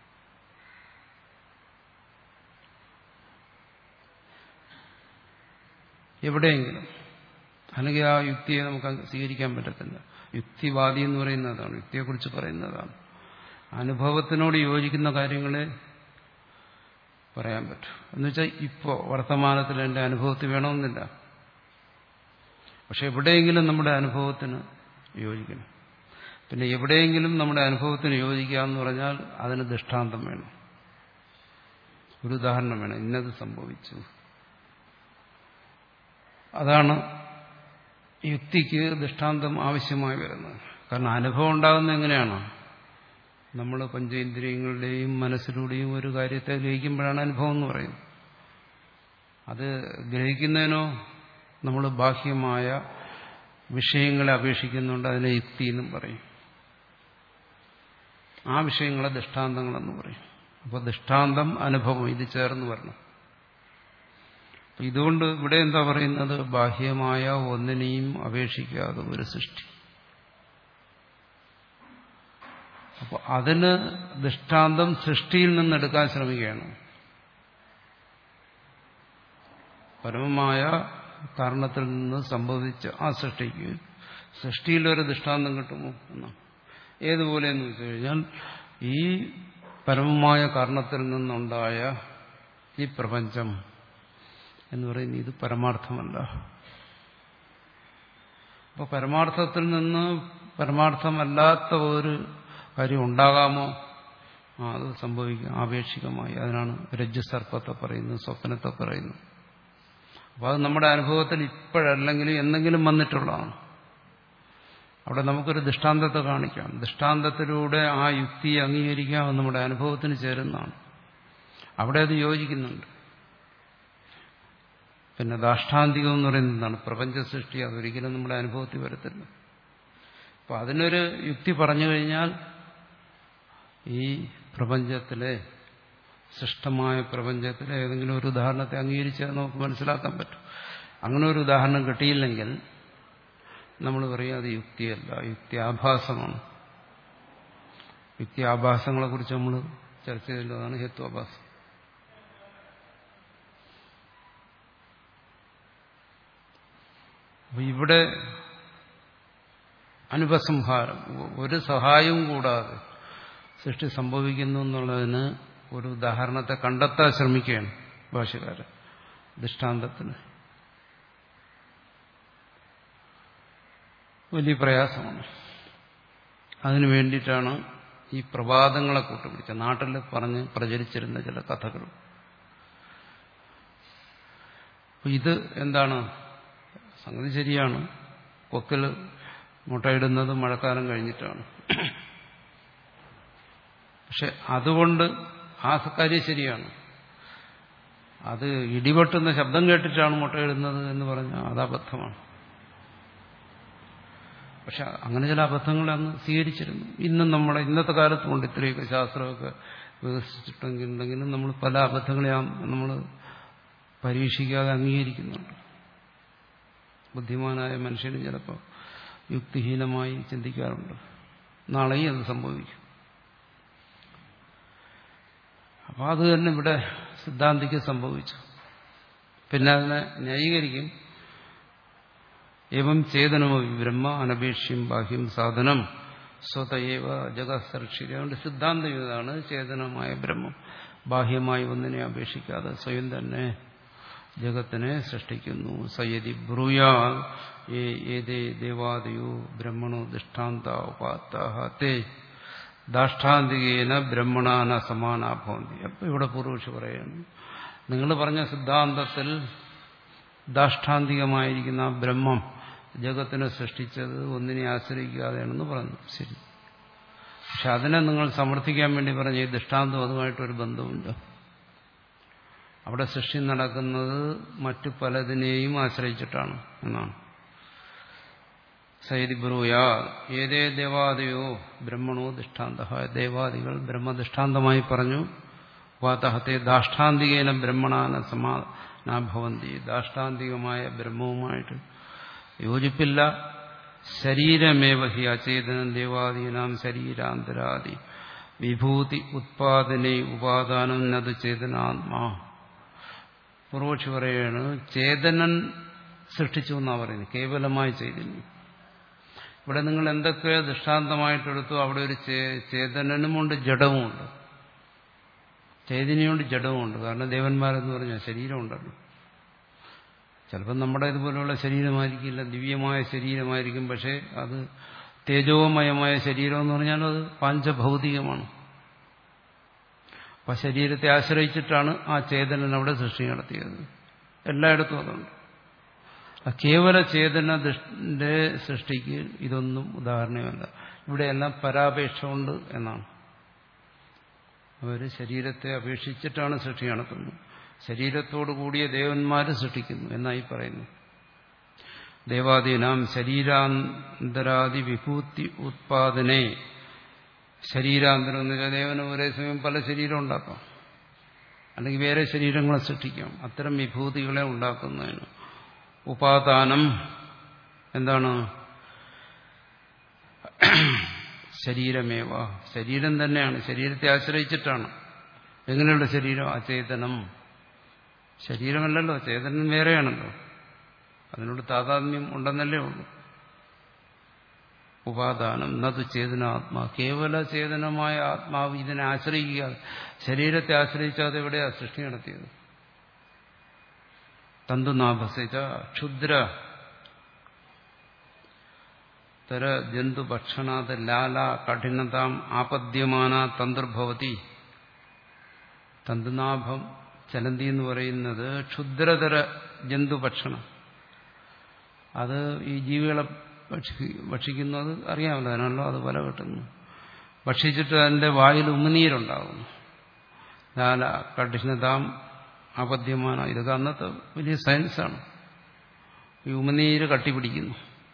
എവിടെയെങ്കിലും. അല്ലെങ്കിൽ ആ യുക്തിയെ നമുക്ക് സ്വീകരിക്കാൻ പറ്റത്തില്ല. യുക്തിവാദി എന്ന് പറയുന്നതാണ്, യുക്തിയെക്കുറിച്ച് പറയുന്നതാണ്. അനുഭവത്തിനോട് യോജിക്കുന്ന കാര്യങ്ങളെ പറയാൻ പറ്റും. എന്നുവെച്ചാൽ ഇപ്പോൾ വർത്തമാനത്തിൽ എൻ്റെ അനുഭവത്തിൽ വേണമെന്നില്ല, പക്ഷെ എവിടെയെങ്കിലും നമ്മുടെ അനുഭവത്തിന് യോജിക്കണം. പിന്നെ എവിടെയെങ്കിലും നമ്മുടെ അനുഭവത്തിന് യോജിക്കുക എന്ന് പറഞ്ഞാൽ അതിന് ദൃഷ്ടാന്തം വേണം, ഒരു ഉദാഹരണം വേണം. ഇന്നത് സംഭവിച്ചു. അതാണ് യുക്തിക്ക് ദൃഷ്ടാന്തം ആവശ്യമായി വരുന്നത്. കാരണം അനുഭവം ഉണ്ടാകുന്നത് എങ്ങനെയാണ്? നമ്മൾ പഞ്ചേന്ദ്രിയങ്ങളുടെയും മനസ്സിലൂടെയും ഒരു കാര്യത്തെ ഗ്രഹിക്കുമ്പോഴാണ് അനുഭവം എന്ന് പറയുന്നത്. അത് ഗ്രഹിക്കുന്നതിനോ നമ്മൾ ബാഹ്യമായ വിഷയങ്ങളെ അപേക്ഷിക്കുന്നുണ്ട്, അതിനെ യുക്തി എന്നും പറയും. ആ വിഷയങ്ങളെ ദൃഷ്ടാന്തങ്ങളെന്ന് പറയും. അപ്പോൾ ദൃഷ്ടാന്തം അനുഭവം ഇത് ചേർന്ന് വരണം. ഇതുകൊണ്ട് ഇവിടെ എന്താ പറയുന്നത്? ബാഹ്യമായ ഒന്നിനെയും അപേക്ഷിക്കാതെ ഒരു സൃഷ്ടി. അപ്പോൾ അതിന് ദൃഷ്ടാന്തം സൃഷ്ടിയിൽ നിന്നെടുക്കാൻ ശ്രമിക്കുകയാണ്. പരമമായ കാരണത്തിൽ നിന്ന് സംഭവിച്ച ആ സൃഷ്ടിക്ക് സൃഷ്ടിയിലൊരു ദൃഷ്ടാന്തം കിട്ടുമോ എന്നാണ്. ഏതുപോലെ എന്ന് വെച്ച് കഴിഞ്ഞാൽ ഈ പരമമായ കാരണത്തിൽ നിന്നുണ്ടായ ഈ പ്രപഞ്ചം എന്ന് പറയുന്നത് ഇത് പരമാർത്ഥമല്ല. അപ്പോൾ പരമാർത്ഥത്തിൽ നിന്ന് പരമാർത്ഥമല്ലാത്ത ഒരു കാര്യം ഉണ്ടാകാമോ? ആ അത് സംഭവിക്കാം ആപേക്ഷികമായി. അതിനാണ് രജ്ജുസർപ്പത്തെ പറയുന്നത്, സ്വപ്നത്തെ പറയുന്നത്. അപ്പോൾ അത് നമ്മുടെ അനുഭവത്തിൽ ഇപ്പോഴല്ലെങ്കിലും എന്തെങ്കിലും വന്നിട്ടുള്ളതാണ്. അവിടെ നമുക്കൊരു ദൃഷ്ടാന്തത്തെ കാണിക്കാം. ദൃഷ്ടാന്തത്തിലൂടെ ആ യുക്തിയെ അംഗീകരിക്കാം, നമ്മുടെ അനുഭവത്തിന് ചേരുന്നതാണ്. അവിടെ അത് യോജിക്കുന്നുണ്ട്. പിന്നെ ദാഷ്ടാന്തികം എന്ന് പറയുന്നതാണ് പ്രപഞ്ച സൃഷ്ടി. അതൊരിക്കലും നമ്മുടെ അനുഭവത്തിൽ വരത്തില്ല. അപ്പം അതിനൊരു യുക്തി പറഞ്ഞു കഴിഞ്ഞാൽ ഈ പ്രപഞ്ചത്തിലെ സൃഷ്ടമായ പ്രപഞ്ചത്തിലെ ഏതെങ്കിലും ഒരു ഉദാഹരണത്തെ അംഗീകരിച്ചാൽ നമുക്ക് മനസ്സിലാക്കാൻ പറ്റും. അങ്ങനെ ഒരു ഉദാഹരണം കിട്ടിയില്ലെങ്കിൽ നമ്മൾ പറയും അത് യുക്തിയല്ല, യുക്തി ആഭാസമാണ്. യുക്തി ആഭാസങ്ങളെക്കുറിച്ച് നമ്മൾ ചർച്ച ചെയ്തതാണ് ഹേത്വാഭാസം. അപ്പൊ ഇവിടെ അനുപസംഹാരം, ഒരു സഹായവും കൂടാതെ സൃഷ്ടി സംഭവിക്കുന്നു എന്നുള്ളതിന് ഒരു ഉദാഹരണത്തെ കണ്ടെത്താൻ ശ്രമിക്കുകയാണ് ഭാഷ്യകാരൻ ദൃഷ്ടാന്തത്തിന്. വലിയ പ്രയാസമാണ്. അതിനു വേണ്ടിയിട്ടാണ് ഈ പ്രവാദങ്ങളെ കൂട്ടുപിടിച്ചത്. നാട്ടിൽ പറഞ്ഞ് പ്രചരിച്ചിരുന്ന ചില കഥകൾ. ഇത് എന്താണ്? സംഗതി ശരിയാണ്. കൊക്കിൽ മുട്ടയിടുന്നത് മഴക്കാലം കഴിഞ്ഞിട്ടാണ്. പക്ഷെ അതുകൊണ്ട് ആ കാര്യം ശരിയാണ്. അത് ഇടിവെട്ടുന്ന ശബ്ദം കേട്ടിട്ടാണ് മുട്ടയിടുന്നത് എന്ന് പറഞ്ഞാൽ അത് അബദ്ധമാണ്. പക്ഷെ അങ്ങനെ ചില അബദ്ധങ്ങൾ അന്ന് സ്വീകരിച്ചിരുന്നു. ഇന്നും നമ്മുടെ ഇന്നത്തെ കാലത്തുകൊണ്ട് ഇത്രയൊക്കെ ശാസ്ത്രമൊക്കെ വികസിച്ചിട്ടുണ്ടെങ്കിലും നമ്മൾ പല അബദ്ധങ്ങളെ നമ്മൾ പരീക്ഷിക്കാതെ അംഗീകരിക്കുന്നുണ്ട്. ബുദ്ധിമാനായ മനുഷ്യന് ചിലപ്പോൾ യുക്തിഹീനമായി ചിന്തിക്കാറുണ്ട്. നാളെയും അത് സംഭവിക്കും. അപ്പോൾ അത് തന്നെ ഇവിടെ സിദ്ധാന്തിക്ക് സംഭവിച്ചു. പിന്നെ അതിനെ ന്യായീകരിക്കും. ഏവം ചേതനമോ ബ്രഹ്മ അനപേക്ഷ്യം ബാഹ്യം സാധനം സ്വതയേവ ജഗത്സർക്ഷിത. അതുകൊണ്ട് സിദ്ധാന്തം ഇതാണ്: ചേതനമായ ബ്രഹ്മം ബാഹ്യമായി ഒന്നിനെ അപേക്ഷിക്കാതെ സ്വയം തന്നെ ജഗത്തിനെ സൃഷ്ടിക്കുന്നു. സയതി ബ്രൂയാ ഏതേ ദേവാദിയോ ബ്രഹ്മണോ ദൃഷ്ടാന്ത ഉപാത്താഹ തേ ദാഷ്ടാന്തികേന ബ്രഹ്മണാന സമാനാഭവന്തി. അപ്പൊ ഇവിടെ പൂർവക്ഷി പറയുന്നു, നിങ്ങൾ പറഞ്ഞ സിദ്ധാന്തത്തിൽ ദാഷ്ടാന്തികമായിരിക്കുന്ന ആ ബ്രഹ്മം ജഗത്തിനെ സൃഷ്ടിച്ചത് ഒന്നിനെ ആശ്രയിക്കാതെയാണെന്ന് പറഞ്ഞു. ശരി. പക്ഷെ അതിനെ നിങ്ങൾ സമർത്ഥിക്കാൻ വേണ്ടി പറഞ്ഞ ഈ ദൃഷ്ടാന്തം അതുമായിട്ടൊരു ബന്ധമുണ്ട്. അവിടെ സൃഷ്ടി നടക്കുന്നത് മറ്റു പലതിനെയും ആശ്രയിച്ചിട്ടാണ് എന്നാണ്. സൈതി ബ്രൂയാ ഏതേ ദേവാദിയോ ബ്രഹ്മണോ ദൃഷ്ടാന്ത. ദേവാദികൾ ബ്രഹ്മദൃഷ്ടാന്തമായി പറഞ്ഞു. വാതഹത്തെ ദാഷ്ടാന്തികേന ബ്രഹ്മണാന സമാനാഭവന്തി. ദാഷ്ടാന്തികമായ ബ്രഹ്മവുമായിട്ട് യോജിപ്പില്ല. ശരീരമേവ ഹി അചേതനം ദേവാദീനാം ശരീരാന്തരാദി വിഭൂതി ഉത്പാദനേ ഉപാദാനം നത് ചേതനാത്മാ. പൂർവക്ഷി പറയാണ്, ചേതനൻ സൃഷ്ടിച്ചു എന്നാണ് പറയുന്നത്, കേവലമായ ചൈതന്യം. ഇവിടെ നിങ്ങൾ എന്തൊക്കെ ദൃഷ്ടാന്തമായിട്ടെടുത്തു, അവിടെ ഒരു ചേതനനുമുണ്ട് ജഡവുമുണ്ട്. ചൈതന്യമുണ്ട് ജഡവുമുണ്ട്. കാരണം ദേവന്മാരെന്ന് പറഞ്ഞാൽ ശരീരമുണ്ടല്ലോ. ചിലപ്പോൾ നമ്മുടെ ഇതുപോലെയുള്ള ശരീരമായിരിക്കില്ല, ദിവ്യമായ ശരീരമായിരിക്കും. പക്ഷേ അത് തേജോമയമായ ശരീരം എന്ന് പറഞ്ഞാൽ അത് പാഞ്ചഭൗതികമാണ്. അപ്പം ശരീരത്തെ ആശ്രയിച്ചിട്ടാണ് ആ ചേതനൻ അവിടെ സൃഷ്ടി നടത്തിയത്. എല്ലായിടത്തും അതുണ്ട്. കേവല ചേതനന്റെ സൃഷ്ടിക്ക് ഇതൊന്നും ഉദാഹരണമല്ല. ഇവിടെയെല്ലാം പരാപേക്ഷ ഉണ്ട് എന്നാണ്. അവർ ശരീരത്തെ അപേക്ഷിച്ചിട്ടാണ് സൃഷ്ടി നടത്തുന്നത്. ശരീരത്തോടു കൂടിയ ദേവന്മാരെ സൃഷ്ടിക്കുന്നു എന്നായി പറയുന്നു. ദേവാദീനാം ശരീരാന്തരാദി വിഭൂതി ഉത്പാദനെ. ശരീരാന്തരം എന്ന് വെച്ചാൽ ദേവന് ഒരേ സമയം പല ശരീരം ഉണ്ടാക്കാം, അല്ലെങ്കിൽ വേറെ ശരീരങ്ങളെ സൃഷ്ടിക്കാം. അത്തരം വിഭൂതികളെ ഉണ്ടാക്കുന്നതിന് ഉപാദാനം എന്താണ്? ശരീരമേവ, ശരീരം തന്നെയാണ്. ശരീരത്തെ ആശ്രയിച്ചിട്ടാണ്. എങ്ങനെയുള്ള ശരീരം? അചേതനം. ശരീരമല്ലല്ലോ, ചേതനം വേറെയാണല്ലോ. അതിനോട് താതാത്മ്യം ഉണ്ടെന്നല്ലേ ഉള്ളൂ. ഉപാദാനം നതു ചേതനാത്മാ. കേവല ചേതനമായ ആത്മാവ് ഇതിനെ ആശ്രയിക്കുക. ശരീരത്തെ ആശ്രയിച്ചാതെ എവിടെയാ സൃഷ്ടി നടത്തിയത്? തന്തുനാഭസിച്ച ക്ഷുദ്ര തര ജന്തു ഭക്ഷണാത് ലാല കഠിനതാം ആപദ്യമാന തന്ത്രഭവതി. തന്തുനാഭം ചലന്തി എന്ന് പറയുന്നത് ക്ഷുദ്രതര ജന്തു ഭക്ഷണം. അത് ഈ ജീവികളെ ഭക്ഷിക്കുന്നത് അറിയാമല്ലോ, അതിനാണല്ലോ അത് വല കെട്ടുന്നു. ഭക്ഷിച്ചിട്ട് അതിൻ്റെ വായിൽ ഉമിനീരുണ്ടാകുന്നു. ലാല കഠിനതാം ആപദ്യമാന. ഇതൊക്കെ അന്നത്തെ വലിയ സയൻസാണ്. ഈ ഉമിനീര് കട്ടിപ്പിടിക്കുന്നു.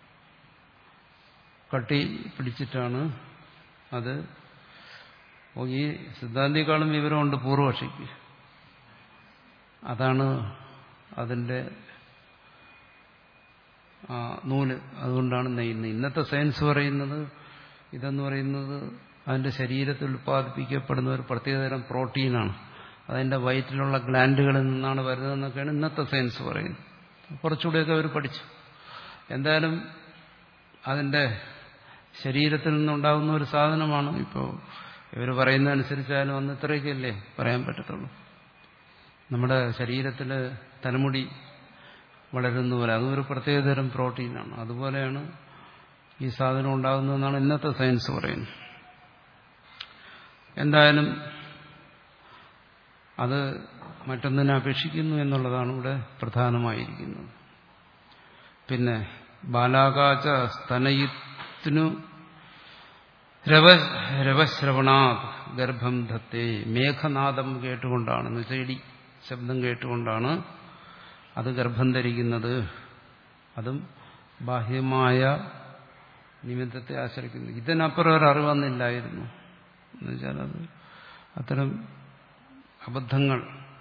കട്ടി പിടിച്ചിട്ടാണ് അത്. ഈ സിദ്ധാന്തിക്കാളും വിവരമുണ്ട് പൂർവപക്ഷിക്ക്. അതാണ് അതിൻ്റെ നൂല്. അതുകൊണ്ടാണ് നെയ്യുന്നത്. ഇന്നത്തെ സയൻസ് പറയുന്നത് ഇതെന്ന് പറയുന്നത് അതിൻ്റെ ശരീരത്തിൽ ഉൽപ്പാദിപ്പിക്കപ്പെടുന്ന ഒരു പ്രത്യേകതരം പ്രോട്ടീനാണ്. അതിൻ്റെ വയറ്റിലുള്ള ഗ്ലാൻഡുകളിൽ നിന്നാണ് വരുന്നതെന്നൊക്കെയാണ് ഇന്നത്തെ സയൻസ് പറയുന്നത്. കുറച്ചുകൂടെയൊക്കെ അവർ പഠിച്ചു. എന്തായാലും അതിന്റെ ശരീരത്തിൽ നിന്നുണ്ടാകുന്ന ഒരു സാധനമാണ്. ഇപ്പോൾ ഇവർ പറയുന്നതനുസരിച്ചാലും അന്ന് ഇത്രയൊക്കെയല്ലേ പറയാൻ പറ്റത്തുള്ളൂ. നമ്മുടെ ശരീരത്തിൽ തലമുടി വളരുന്ന പോലെ അതും ഒരു പ്രത്യേകതരം പ്രോട്ടീനാണ്. അതുപോലെയാണ് ഈ സാധനം ഉണ്ടാകുന്നതെന്നാണ് ഇന്നത്തെ സയൻസ് പറയുന്നത്. എന്തായാലും അത് മറ്റൊന്നിനെ അപേക്ഷിക്കുന്നു എന്നുള്ളതാണ് ഇവിടെ പ്രധാനമായിരിക്കുന്നത്. പിന്നെ ബാലാകാച സ്തനയിത്തിനു രവ രവശ്രവണാത് ഗർഭം ധത്തേ മേഘനാദം കേട്ടുകൊണ്ടാണ്, എന്നുവെച്ചാൽ ഇടി ശബ്ദം കേട്ടുകൊണ്ടാണ് അത് ഗർഭം ധരിക്കുന്നത്. അതും ബാഹ്യമായ നിമിത്തത്തെ ആശ്രയിക്കുന്നു. ഇതിനപ്പുറം ഒരു അറിവന്നില്ലായിരുന്നു. എന്നുവെച്ചാൽ അത് അത്തരം അബദ്ധങ്ങൾ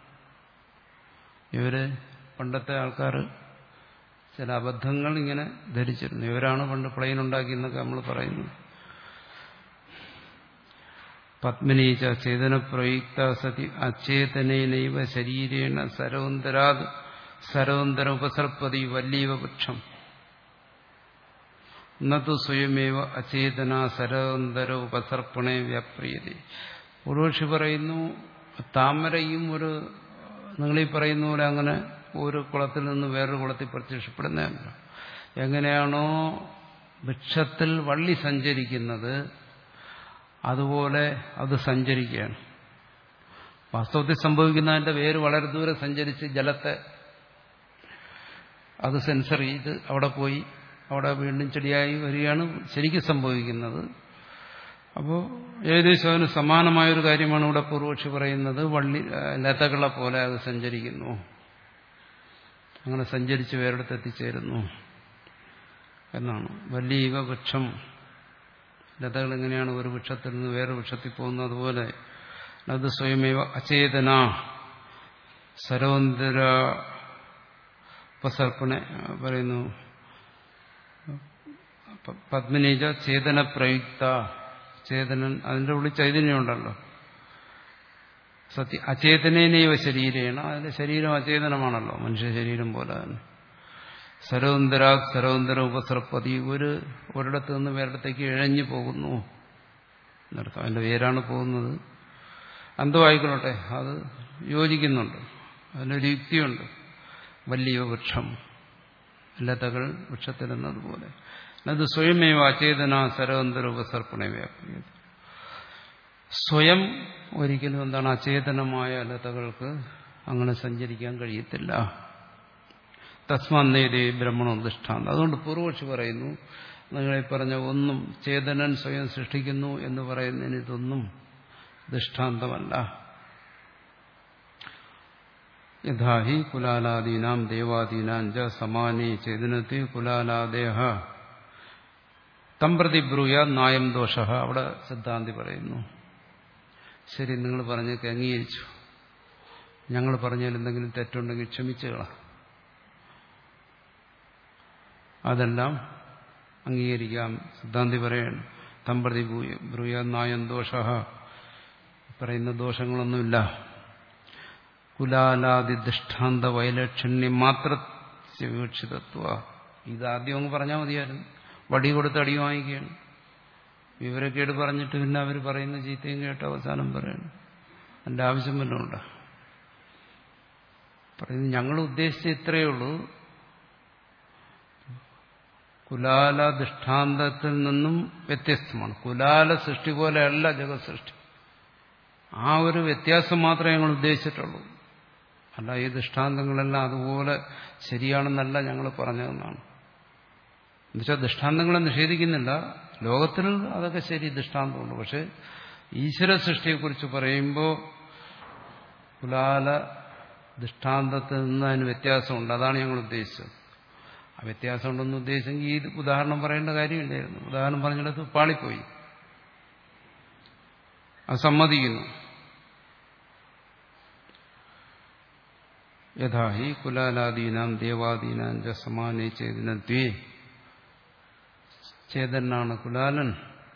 ഇവര് പണ്ടത്തെ ആൾക്കാർ ചില അബദ്ധങ്ങൾ ഇങ്ങനെ ധരിച്ചിരുന്നു. ഇവരാണ് പണ്ട് പ്ലെയിൻ ഉണ്ടാക്കിയെന്നൊക്കെ നമ്മൾ പറയുന്നു. പത്മിനീച്ച ചേതന പ്രയുക്ത സതി അചേതനൈവ ശരീരേണ സരോന്തരാത് സരോന്തര ഉപസർപ്പതി വല്ലീവ പക്ഷം നതു സ്വയമേവ അചേതന സരോന്തര ഉപസർപ്പണേ വ്യാപ്രിയതേ. പൂർവക്ഷി പറയുന്നു, താമരയും ഒരു നിങ്ങളീ പറയുന്ന പോലെ അങ്ങനെ ഒരു കുളത്തിൽ നിന്ന് വേറൊരു കുളത്തിൽ പ്രത്യക്ഷപ്പെടുന്നതല്ല. എങ്ങനെയാണോ വൃക്ഷത്തിൽ വള്ളി സഞ്ചരിക്കുന്നത് അതുപോലെ അത് സഞ്ചരിക്കുകയാണ്. വാസ്തവത്തിൽ സംഭവിക്കുന്നതിന്റെ വേര് വളരെ ദൂരെ സഞ്ചരിച്ച് ജലത്തെ അത് സെൻസർ ചെയ്ത് അവിടെ പോയി അവിടെ വീണ്ടും ചെടിയായി വരികയാണ് ശരിക്കും സംഭവിക്കുന്നത്. അപ്പോൾ ഏകദേശം അതിന് സമാനമായൊരു കാര്യമാണ് ഇവിടെ പൂർവക്ഷി പറയുന്നത്. വള്ളി ലതകളെ പോലെ അത് സഞ്ചരിക്കുന്നു, അങ്ങനെ സഞ്ചരിച്ച് വേറെടുത്ത് എത്തിച്ചേരുന്നു എന്നാണ്. വല്ലീവ വൃക്ഷം, ലതകൾ എങ്ങനെയാണ് ഒരു വൃക്ഷത്തിൽ നിന്ന് വേറെ വൃക്ഷത്തിൽ പോകുന്നത് അതുപോലെ അത് സ്വയമേവ അചേതന സരോന്തര ഉപസർപ്പണ പറയുന്നു. പത്മിനീജ ചേതന പ്രയുക്ത, ചേതനൻ അതിന്റെ ഉള്ളിൽ ചൈതന്യമുണ്ടല്ലോ. സത്യ അചേതനേനൈവ ശരീരേണ, അതിന്റെ ശരീരം അചേതനമാണല്ലോ, മനുഷ്യ ശരീരം പോലെ തന്നെ. സരോന്തരാ സരോന്തര ഉപസർപ്പതി, ഒരു ഒരിടത്ത് നിന്ന് വേറിടത്തേക്ക് ഇഴഞ്ഞു പോകുന്നു എന്നർത്ഥം. അതിന്റെ പേരാണ് പോകുന്നത്. എന്തോ ആയിക്കൊള്ളട്ടെ, അത് യോജിക്കുന്നുണ്ട്, അതിനൊരു യുക്തിയുണ്ട്. വലിയ വൃക്ഷം, ലതകൾ വൃക്ഷത്തിലെന്നതുപോലെ അത് സ്വയമേവ അചേതന സരോന്തര ഉപസർപ്പണ വ്യാപ്തി. സ്വയം ഒരിക്കലും എന്താണ് അചേതനമായ ലതകൾക്ക് അങ്ങനെ സഞ്ചരിക്കാൻ കഴിയത്തില്ല. തസ്മാന്നേതേ ബ്രഹ്മണോ ദൃഷ്ടാന്തം. അതുകൊണ്ട് പൂർവക്ഷി പറയുന്നു, നിങ്ങളെ പറഞ്ഞ ഒന്നും ചേതനൻ സ്വയം സൃഷ്ടിക്കുന്നു എന്ന് പറയുന്നതിന് ഇതൊന്നും ദൃഷ്ടാന്തമല്ല. യഥാഹി കുലാലാദീനാം ദേവാദീനാം ച സമാനേ ചേതനത്തെ കുലാലാദേഹ തം പ്രതി ബ്രൂയാ നായം ദോഷ. അവിടെ സിദ്ധാന്തി പറയുന്നു, ശരി നിങ്ങൾ പറഞ്ഞൊക്കെ അംഗീകരിച്ചു, ഞങ്ങൾ പറഞ്ഞാൽ എന്തെങ്കിലും തെറ്റുണ്ടെങ്കിൽ ക്ഷമിച്ചുകളാം, അതെല്ലാം അംഗീകരിക്കാം. സിദ്ധാന്തി പറയണം തം പ്രതി ബ്രൂയാ നായം ദോഷ, പറയുന്ന ദോഷങ്ങളൊന്നുമില്ല. കുലാലാദി ദൃഷ്ടാന്ത വൈലക്ഷണ്യം മാത്ര വിവക്ഷിതത്വ. ഇതാദ്യം അങ്ങ് പറഞ്ഞാൽ മതിയായിരുന്നു. വടി കൊടുത്ത് അടി വാങ്ങിക്കുകയാണ്. വിവരക്കേട് പറഞ്ഞിട്ട് പിന്നെ അവർ പറയുന്ന ചീത്തയും കേട്ട് അവസാനം പറയണം. അതിൻ്റെ ആവശ്യം വല്ലതും ഉണ്ടോ? പറയുന്നത് ഞങ്ങൾ ഉദ്ദേശിച്ച ഇത്രയേ ഉള്ളൂ, കുലാല ദൃഷ്ടാന്തത്തിൽ നിന്നും വ്യത്യസ്തമാണ്. കുലാല സൃഷ്ടി പോലെയല്ല ജഗത് സൃഷ്ടി. ആ ഒരു വ്യത്യാസം മാത്രമേ ഞങ്ങൾ ഉദ്ദേശിച്ചിട്ടുള്ളൂ. അല്ല, ഈ ദൃഷ്ടാന്തങ്ങളെല്ലാം അതുപോലെ ശരിയാണെന്നല്ല ഞങ്ങൾ പറഞ്ഞതെന്നാണ്. എന്നുവെച്ചാൽ ദൃഷ്ടാന്തങ്ങളെ നിഷേധിക്കുന്നില്ല, ലോകത്തിൽ അതൊക്കെ ശരി, ദൃഷ്ടാന്തമുണ്ട്. പക്ഷെ ഈശ്വര സൃഷ്ടിയെക്കുറിച്ച് പറയുമ്പോൾ കുലാല ദൃഷ്ടാന്തത്തിൽ നിന്ന് അതിന് വ്യത്യാസമുണ്ട്. അതാണ് ഞങ്ങൾ ഉദ്ദേശിച്ചത്. ആ വ്യത്യാസം ഉണ്ടെന്ന് ഉദ്ദേശിച്ചെങ്കിൽ ഈ ഉദാഹരണം പറയേണ്ട കാര്യമില്ലായിരുന്നു. ഉദാഹരണം പറഞ്ഞിടത്ത് പാളിപ്പോയി. അത് സമ്മതിക്കുന്നു. യഥാഹി കുലാലാദീനാം ദേവാദീനാം ച സമാനേ ചേതനത്വേ. ചേതനാണ് കുലാലൻ,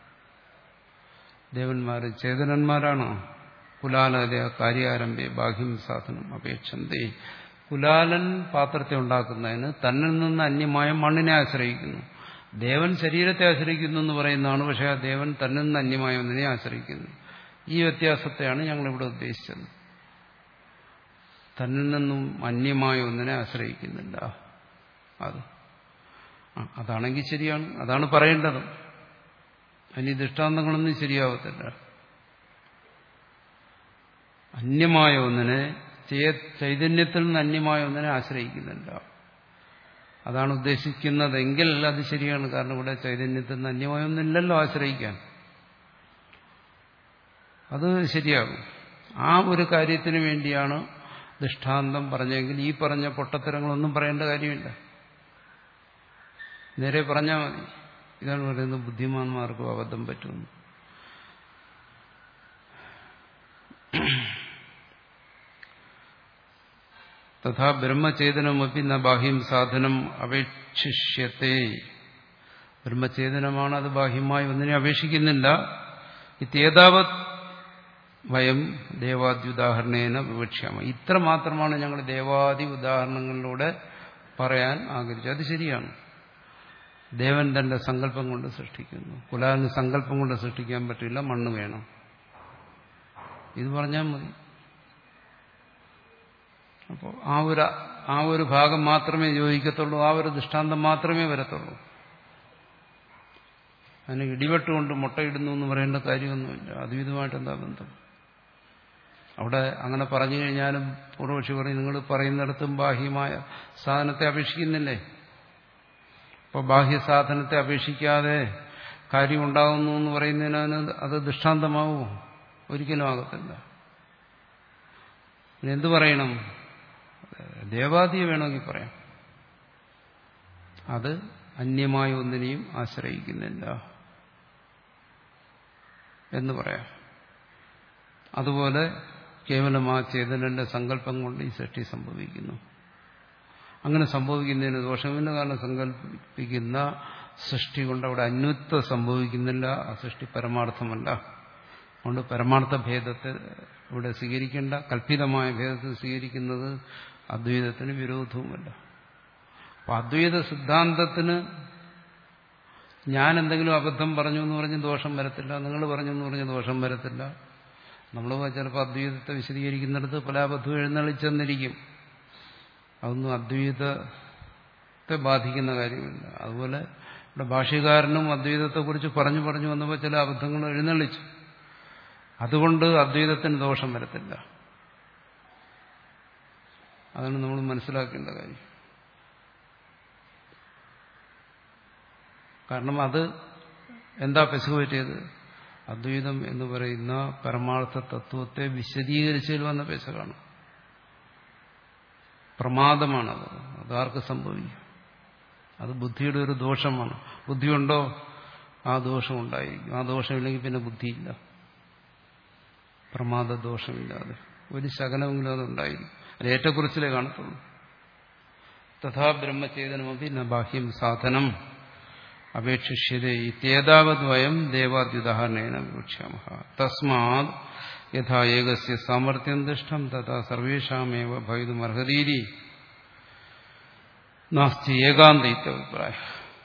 ദേവന്മാര് ചേതനന്മാരാണ്. കുലാലതയ കാര്യാരംഭേ ബാഹ്യം സാധനം അപേക്ഷന്തേ. കുലാലൻ പാത്രത്തെ ഉണ്ടാക്കുന്നതിന് തന്നിൽ നിന്ന് അന്യമായ മണ്ണിനെ ആശ്രയിക്കുന്നു. ദേവൻ ശരീരത്തെ ആശ്രയിക്കുന്നു എന്ന് പറയുന്നതാണ്. പക്ഷേ ആ ദേവൻ തന്നിൽ നിന്ന് അന്യമായ ഒന്നിനെ ആശ്രയിക്കുന്നു. ഈ വ്യത്യാസത്തെയാണ് ഞങ്ങളിവിടെ ഉദ്ദേശിച്ചത്. തന്നിൽ നിന്നും അന്യമായ ഒന്നിനെ ആശ്രയിക്കുന്നില്ല. അത് അതാണെങ്കിൽ ശരിയാണ്, അതാണ് പറയേണ്ടത്. അതിന് ദൃഷ്ടാന്തങ്ങളൊന്നും ശരിയാവത്തില്ല. അന്യമായ ഒന്നിനെ, ചൈതന്യത്തിൽ നിന്ന് അന്യമായ ഒന്നിനെ ആശ്രയിക്കുന്നില്ല. അതാണ് ഉദ്ദേശിക്കുന്നതെങ്കിൽ അത് ശരിയാണ്. കാരണം ഇവിടെ ചൈതന്യത്തിൽ നിന്ന് അന്യമായ ഒന്നില്ലല്ലോ ആശ്രയിക്കാൻ. അത് ശരിയാകും. ആ ഒരു കാര്യത്തിന് വേണ്ടിയാണ് ദൃഷ്ടാന്തം പറഞ്ഞെങ്കിൽ ഈ പറഞ്ഞ പൊട്ടത്തരങ്ങളൊന്നും പറയേണ്ട കാര്യമില്ല. നേരെ പറഞ്ഞാൽ മതി. ഇതാണ് പറയുന്നത് ബുദ്ധിമാന്മാർക്കും അബദ്ധം പറ്റുമെന്ന്. തഥാ ബ്രഹ്മചേതനമൊപ്പി ന ബാഹ്യം സാധനം അപേക്ഷിഷ്യത്തെ. ബ്രഹ്മചേതനമാണ്, അത് ബാഹ്യമായി ഒന്നിനെ അപേക്ഷിക്കുന്നില്ല. ഇത്യേതാവത് വയം ദേവാദ്യുദാഹരണേന വിവക്ഷ്യാമ. ഇത്ര മാത്രമാണ് ഞങ്ങൾ ദേവാദി ഉദാഹരണങ്ങളിലൂടെ പറയാൻ ആഗ്രഹിച്ചത്. അത് ശരിയാണ്. ദേവൻ തന്റെ സങ്കല്പം കൊണ്ട് സൃഷ്ടിക്കുന്നു. കുലാലിന് സങ്കല്പം കൊണ്ട് സൃഷ്ടിക്കാൻ പറ്റില്ല, മണ്ണ് വേണം. ഇത് പറഞ്ഞാൽ മതി. അപ്പോൾ ആ ഒരു ആ ഒരു ഭാഗം മാത്രമേ യോജിക്കത്തുള്ളൂ, ആ ഒരു ദൃഷ്ടാന്തം മാത്രമേ വരത്തുള്ളൂ. അതിന് ഇടിവെട്ടുകൊണ്ട് മുട്ടയിടുന്നു എന്ന് പറയേണ്ട കാര്യമൊന്നുമില്ല. അദ്വൈതമായിട്ട് എന്താ ബന്ധം? അവിടെ അങ്ങനെ പറഞ്ഞു കഴിഞ്ഞാലും പൂർവക്ഷി പറയും നിങ്ങൾ പറയുന്നിടത്തും ബാഹ്യമായ സാധനത്തെ അപേക്ഷിക്കുന്നില്ലേ? അപ്പോൾ ബാഹ്യസാധനത്തെ അപേക്ഷിക്കാതെ കാര്യം ഉണ്ടാകുന്നു എന്ന് പറയുന്നതിന് അത് ദൃഷ്ടാന്തമാവുമോ? ഒരിക്കലും ആകത്തില്ല. പിന്നെ എന്തു പറയണം? ദേവാദിയെ വേണമെങ്കിൽ പറയാം. അത് അന്യമായ ഒന്നിനെയും ആശ്രയിക്കുന്നില്ല എന്ന് പറയാം. അതുപോലെ കേവലം ആ ചേതനന്റെ സങ്കല്പം കൊണ്ട് ഈ സൃഷ്ടി സംഭവിക്കുന്നു. അങ്ങനെ സംഭവിക്കുന്നതിന് ദോഷമില്ല. കാരണം സങ്കല്പിക്കുന്ന സൃഷ്ടി കൊണ്ട് അവിടെ അന്വത്വം സംഭവിക്കുന്നില്ല. ആ സൃഷ്ടി പരമാർത്ഥമല്ല. അതുകൊണ്ട് പരമാർത്ഥ ഭേദത്തെ ഇവിടെ സ്വീകരിക്കേണ്ട. കല്പിതമായ ഭേദത്തെ സ്വീകരിക്കുന്നത് അദ്വൈതത്തിന് വിരോധവുമല്ല. അപ്പൊ അദ്വൈത സിദ്ധാന്തത്തിന് ഞാൻ എന്തെങ്കിലും അബദ്ധം പറഞ്ഞു എന്ന് പറഞ്ഞ് ദോഷം വരത്തില്ല, നിങ്ങൾ പറഞ്ഞു എന്ന് പറഞ്ഞ് ദോഷം വരത്തില്ല. നമ്മൾ ചിലപ്പോൾ അദ്വൈതത്തെ വിശദീകരിക്കുന്നിടത്ത് പല അബദ്ധവും എഴുന്നള്ളിച്ചെന്നിരിക്കും. അതൊന്നും അദ്വൈതത്തെ ബാധിക്കുന്ന കാര്യമില്ല. അതുപോലെ ഇവിടെ ഭാഷ്യകാരനും അദ്വൈതത്തെക്കുറിച്ച് പറഞ്ഞു പറഞ്ഞു വന്നപ്പോൾ ചില അബദ്ധങ്ങൾ എഴുന്നള്ളിച്ചു. അതുകൊണ്ട് അദ്വൈതത്തിന് ദോഷം വരത്തില്ല. അതാണ് നമ്മൾ മനസ്സിലാക്കേണ്ട കാര്യം. കാരണം അത് എന്താ പെശക് പറ്റിയത്? അദ്വൈതം എന്ന് പറയുന്ന പരമാർത്ഥ തത്വത്തെ വിശദീകരിച്ചതിൽ വന്ന പെശകാണ്. പ്രമാദമാണത്. അതാർക്ക് സംഭവിക്കും? അത് ബുദ്ധിയുടെ ഒരു ദോഷമാണ്. ബുദ്ധിയുണ്ടോ? ആ ദോഷം ഉണ്ടായിരിക്കും. ആ ദോഷമില്ലെങ്കിൽ പിന്നെ ബുദ്ധിയില്ല. പ്രമാദ ദോഷമില്ലാതെ ഒരു ശകലമെങ്കിലും അതുണ്ടായിരിക്കും. അത് ഏറ്റക്കുറിച്ചിലേ കാണത്തുള്ളൂ. തഥാ ബ്രഹ്മചേതനമപി ന ബാഹ്യം സാധനം അപേക്ഷിഷ്യതേ ഇത്യേതാവത് വയം ദേവാദ്യുദാഹരണേന വിവക്ഷ്യാമഃ. തസ്മാത് യഥാ ഏകസ്യ സാമർത്ഥ്യം ദൃഷ്ടം തഥാ സർവേഷാമേവ ഭവിതുമർഹതീതി നാസ്തി ഏകാന്ത ഇത്യഭിപ്രായം.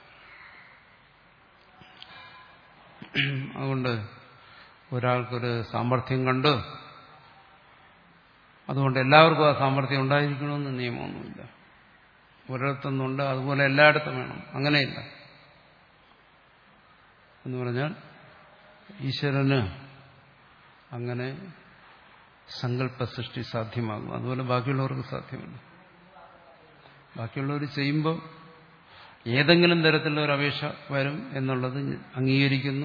അതുകൊണ്ട് ഒരാൾക്കൊരു സാമർത്ഥ്യം കണ്ട് അതുകൊണ്ട് എല്ലാവർക്കും ആ സാമർത്ഥ്യം ഉണ്ടായിരിക്കണമെന്ന് നിയമമൊന്നുമില്ല. ഒരിടത്തൊന്നുണ്ട് അതുപോലെ എല്ലായിടത്തും വേണം, അങ്ങനെയില്ല. എന്ന് പറഞ്ഞാൽ ഈശ്വരന് അങ്ങനെ സങ്കല്പ സൃഷ്ടി സാധ്യമാകും. അതുപോലെ ബാക്കിയുള്ളവർക്ക് സാധ്യമല്ല. ബാക്കിയുള്ളവർ ചെയ്യുമ്പോൾ ഏതെങ്കിലും തരത്തിലുള്ള ഒരു അപേക്ഷ വരും എന്നുള്ളത് അംഗീകരിക്കുന്നു.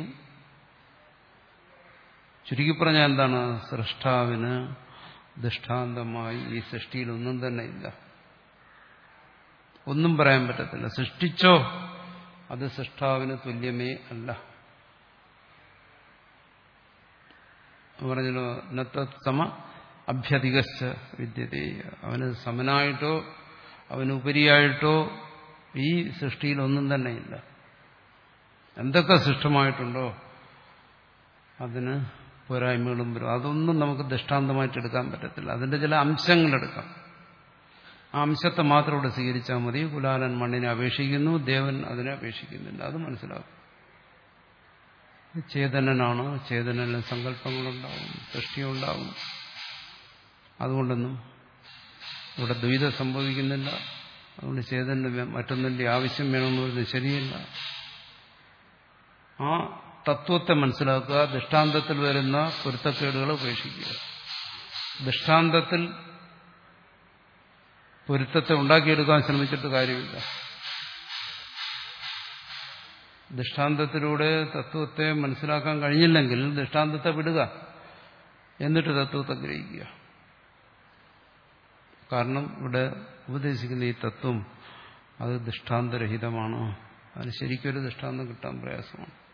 ചുരുക്കി പറഞ്ഞാൽ എന്താണ്? സൃഷ്ടാവിന് ദൃഷ്ടാന്തമായി ഈ സൃഷ്ടിയിലൊന്നും തന്നെ ഇല്ല. ഒന്നും പറയാൻ പറ്റത്തില്ല. സൃഷ്ടിച്ചോ അത് സൃഷ്ടാവിന് തുല്യമേ അല്ല. പറഞ്ഞല്ലോ നത്തമ അഭ്യധികശ്ച വിദ്യതേ. അവന് സമനായിട്ടോ അവനുപരിയായിട്ടോ ഈ സൃഷ്ടിയിലൊന്നും തന്നെ ഇല്ല. എന്തൊക്കെ സൃഷ്ടമായിട്ടുണ്ടോ അതിന് പോരായ്മകളും വരും. അതൊന്നും നമുക്ക് ദൃഷ്ടാന്തമായിട്ട് എടുക്കാൻ പറ്റത്തില്ല. അതിന്റെ ചില അംശങ്ങളെടുക്കാം. ആ അംശത്തെ മാത്രം ഇവിടെ സ്വീകരിച്ചാൽ മതി. കുലാലൻ മണ്ണിനെ അപേക്ഷിക്കുന്നു, ദേവൻ അതിനെ അപേക്ഷിക്കുന്നില്ല. അത് മനസ്സിലാക്കും. ചേതനനാണ്, ചേതനന് സങ്കല്പങ്ങളുണ്ടാവും, സൃഷ്ടിയുണ്ടാവും. അതുകൊണ്ടൊന്നും ഇവിടെ ദ്വൈതം സംഭവിക്കുന്നില്ല. അതുകൊണ്ട് ചേതന് മറ്റൊന്നിന്റെ ആവശ്യം വേണമെന്ന് പറയുന്നത് ശരിയല്ല. ആ തത്വത്തെ മനസ്സിലാക്കുക, ദൃഷ്ടാന്തത്തിൽ വരുന്ന പൊരുത്തക്കേടുകൾ ഉപേക്ഷിക്കുക. ദൃഷ്ടാന്തത്തിൽ പൊരുത്തത്തെ ഉണ്ടാക്കിയെടുക്കാൻ ശ്രമിച്ചിട്ട് കാര്യമില്ല. ദൃഷ്ടാന്തത്തിലൂടെ തത്വത്തെ മനസ്സിലാക്കാൻ കഴിഞ്ഞില്ലെങ്കിൽ ദൃഷ്ടാന്തത്തെ വിടുക, എന്നിട്ട് തത്വത്തെ ഗ്രഹിക്കുക. കാരണം ഇവിടെ ഉപദേശിക്കുന്ന ഈ തത്വം അത് ദൃഷ്ടാന്തരഹിതമാണ്. അതിന് ശരിക്കൊരു ദൃഷ്ടാന്തം കിട്ടാൻ പ്രയാസമാണ്.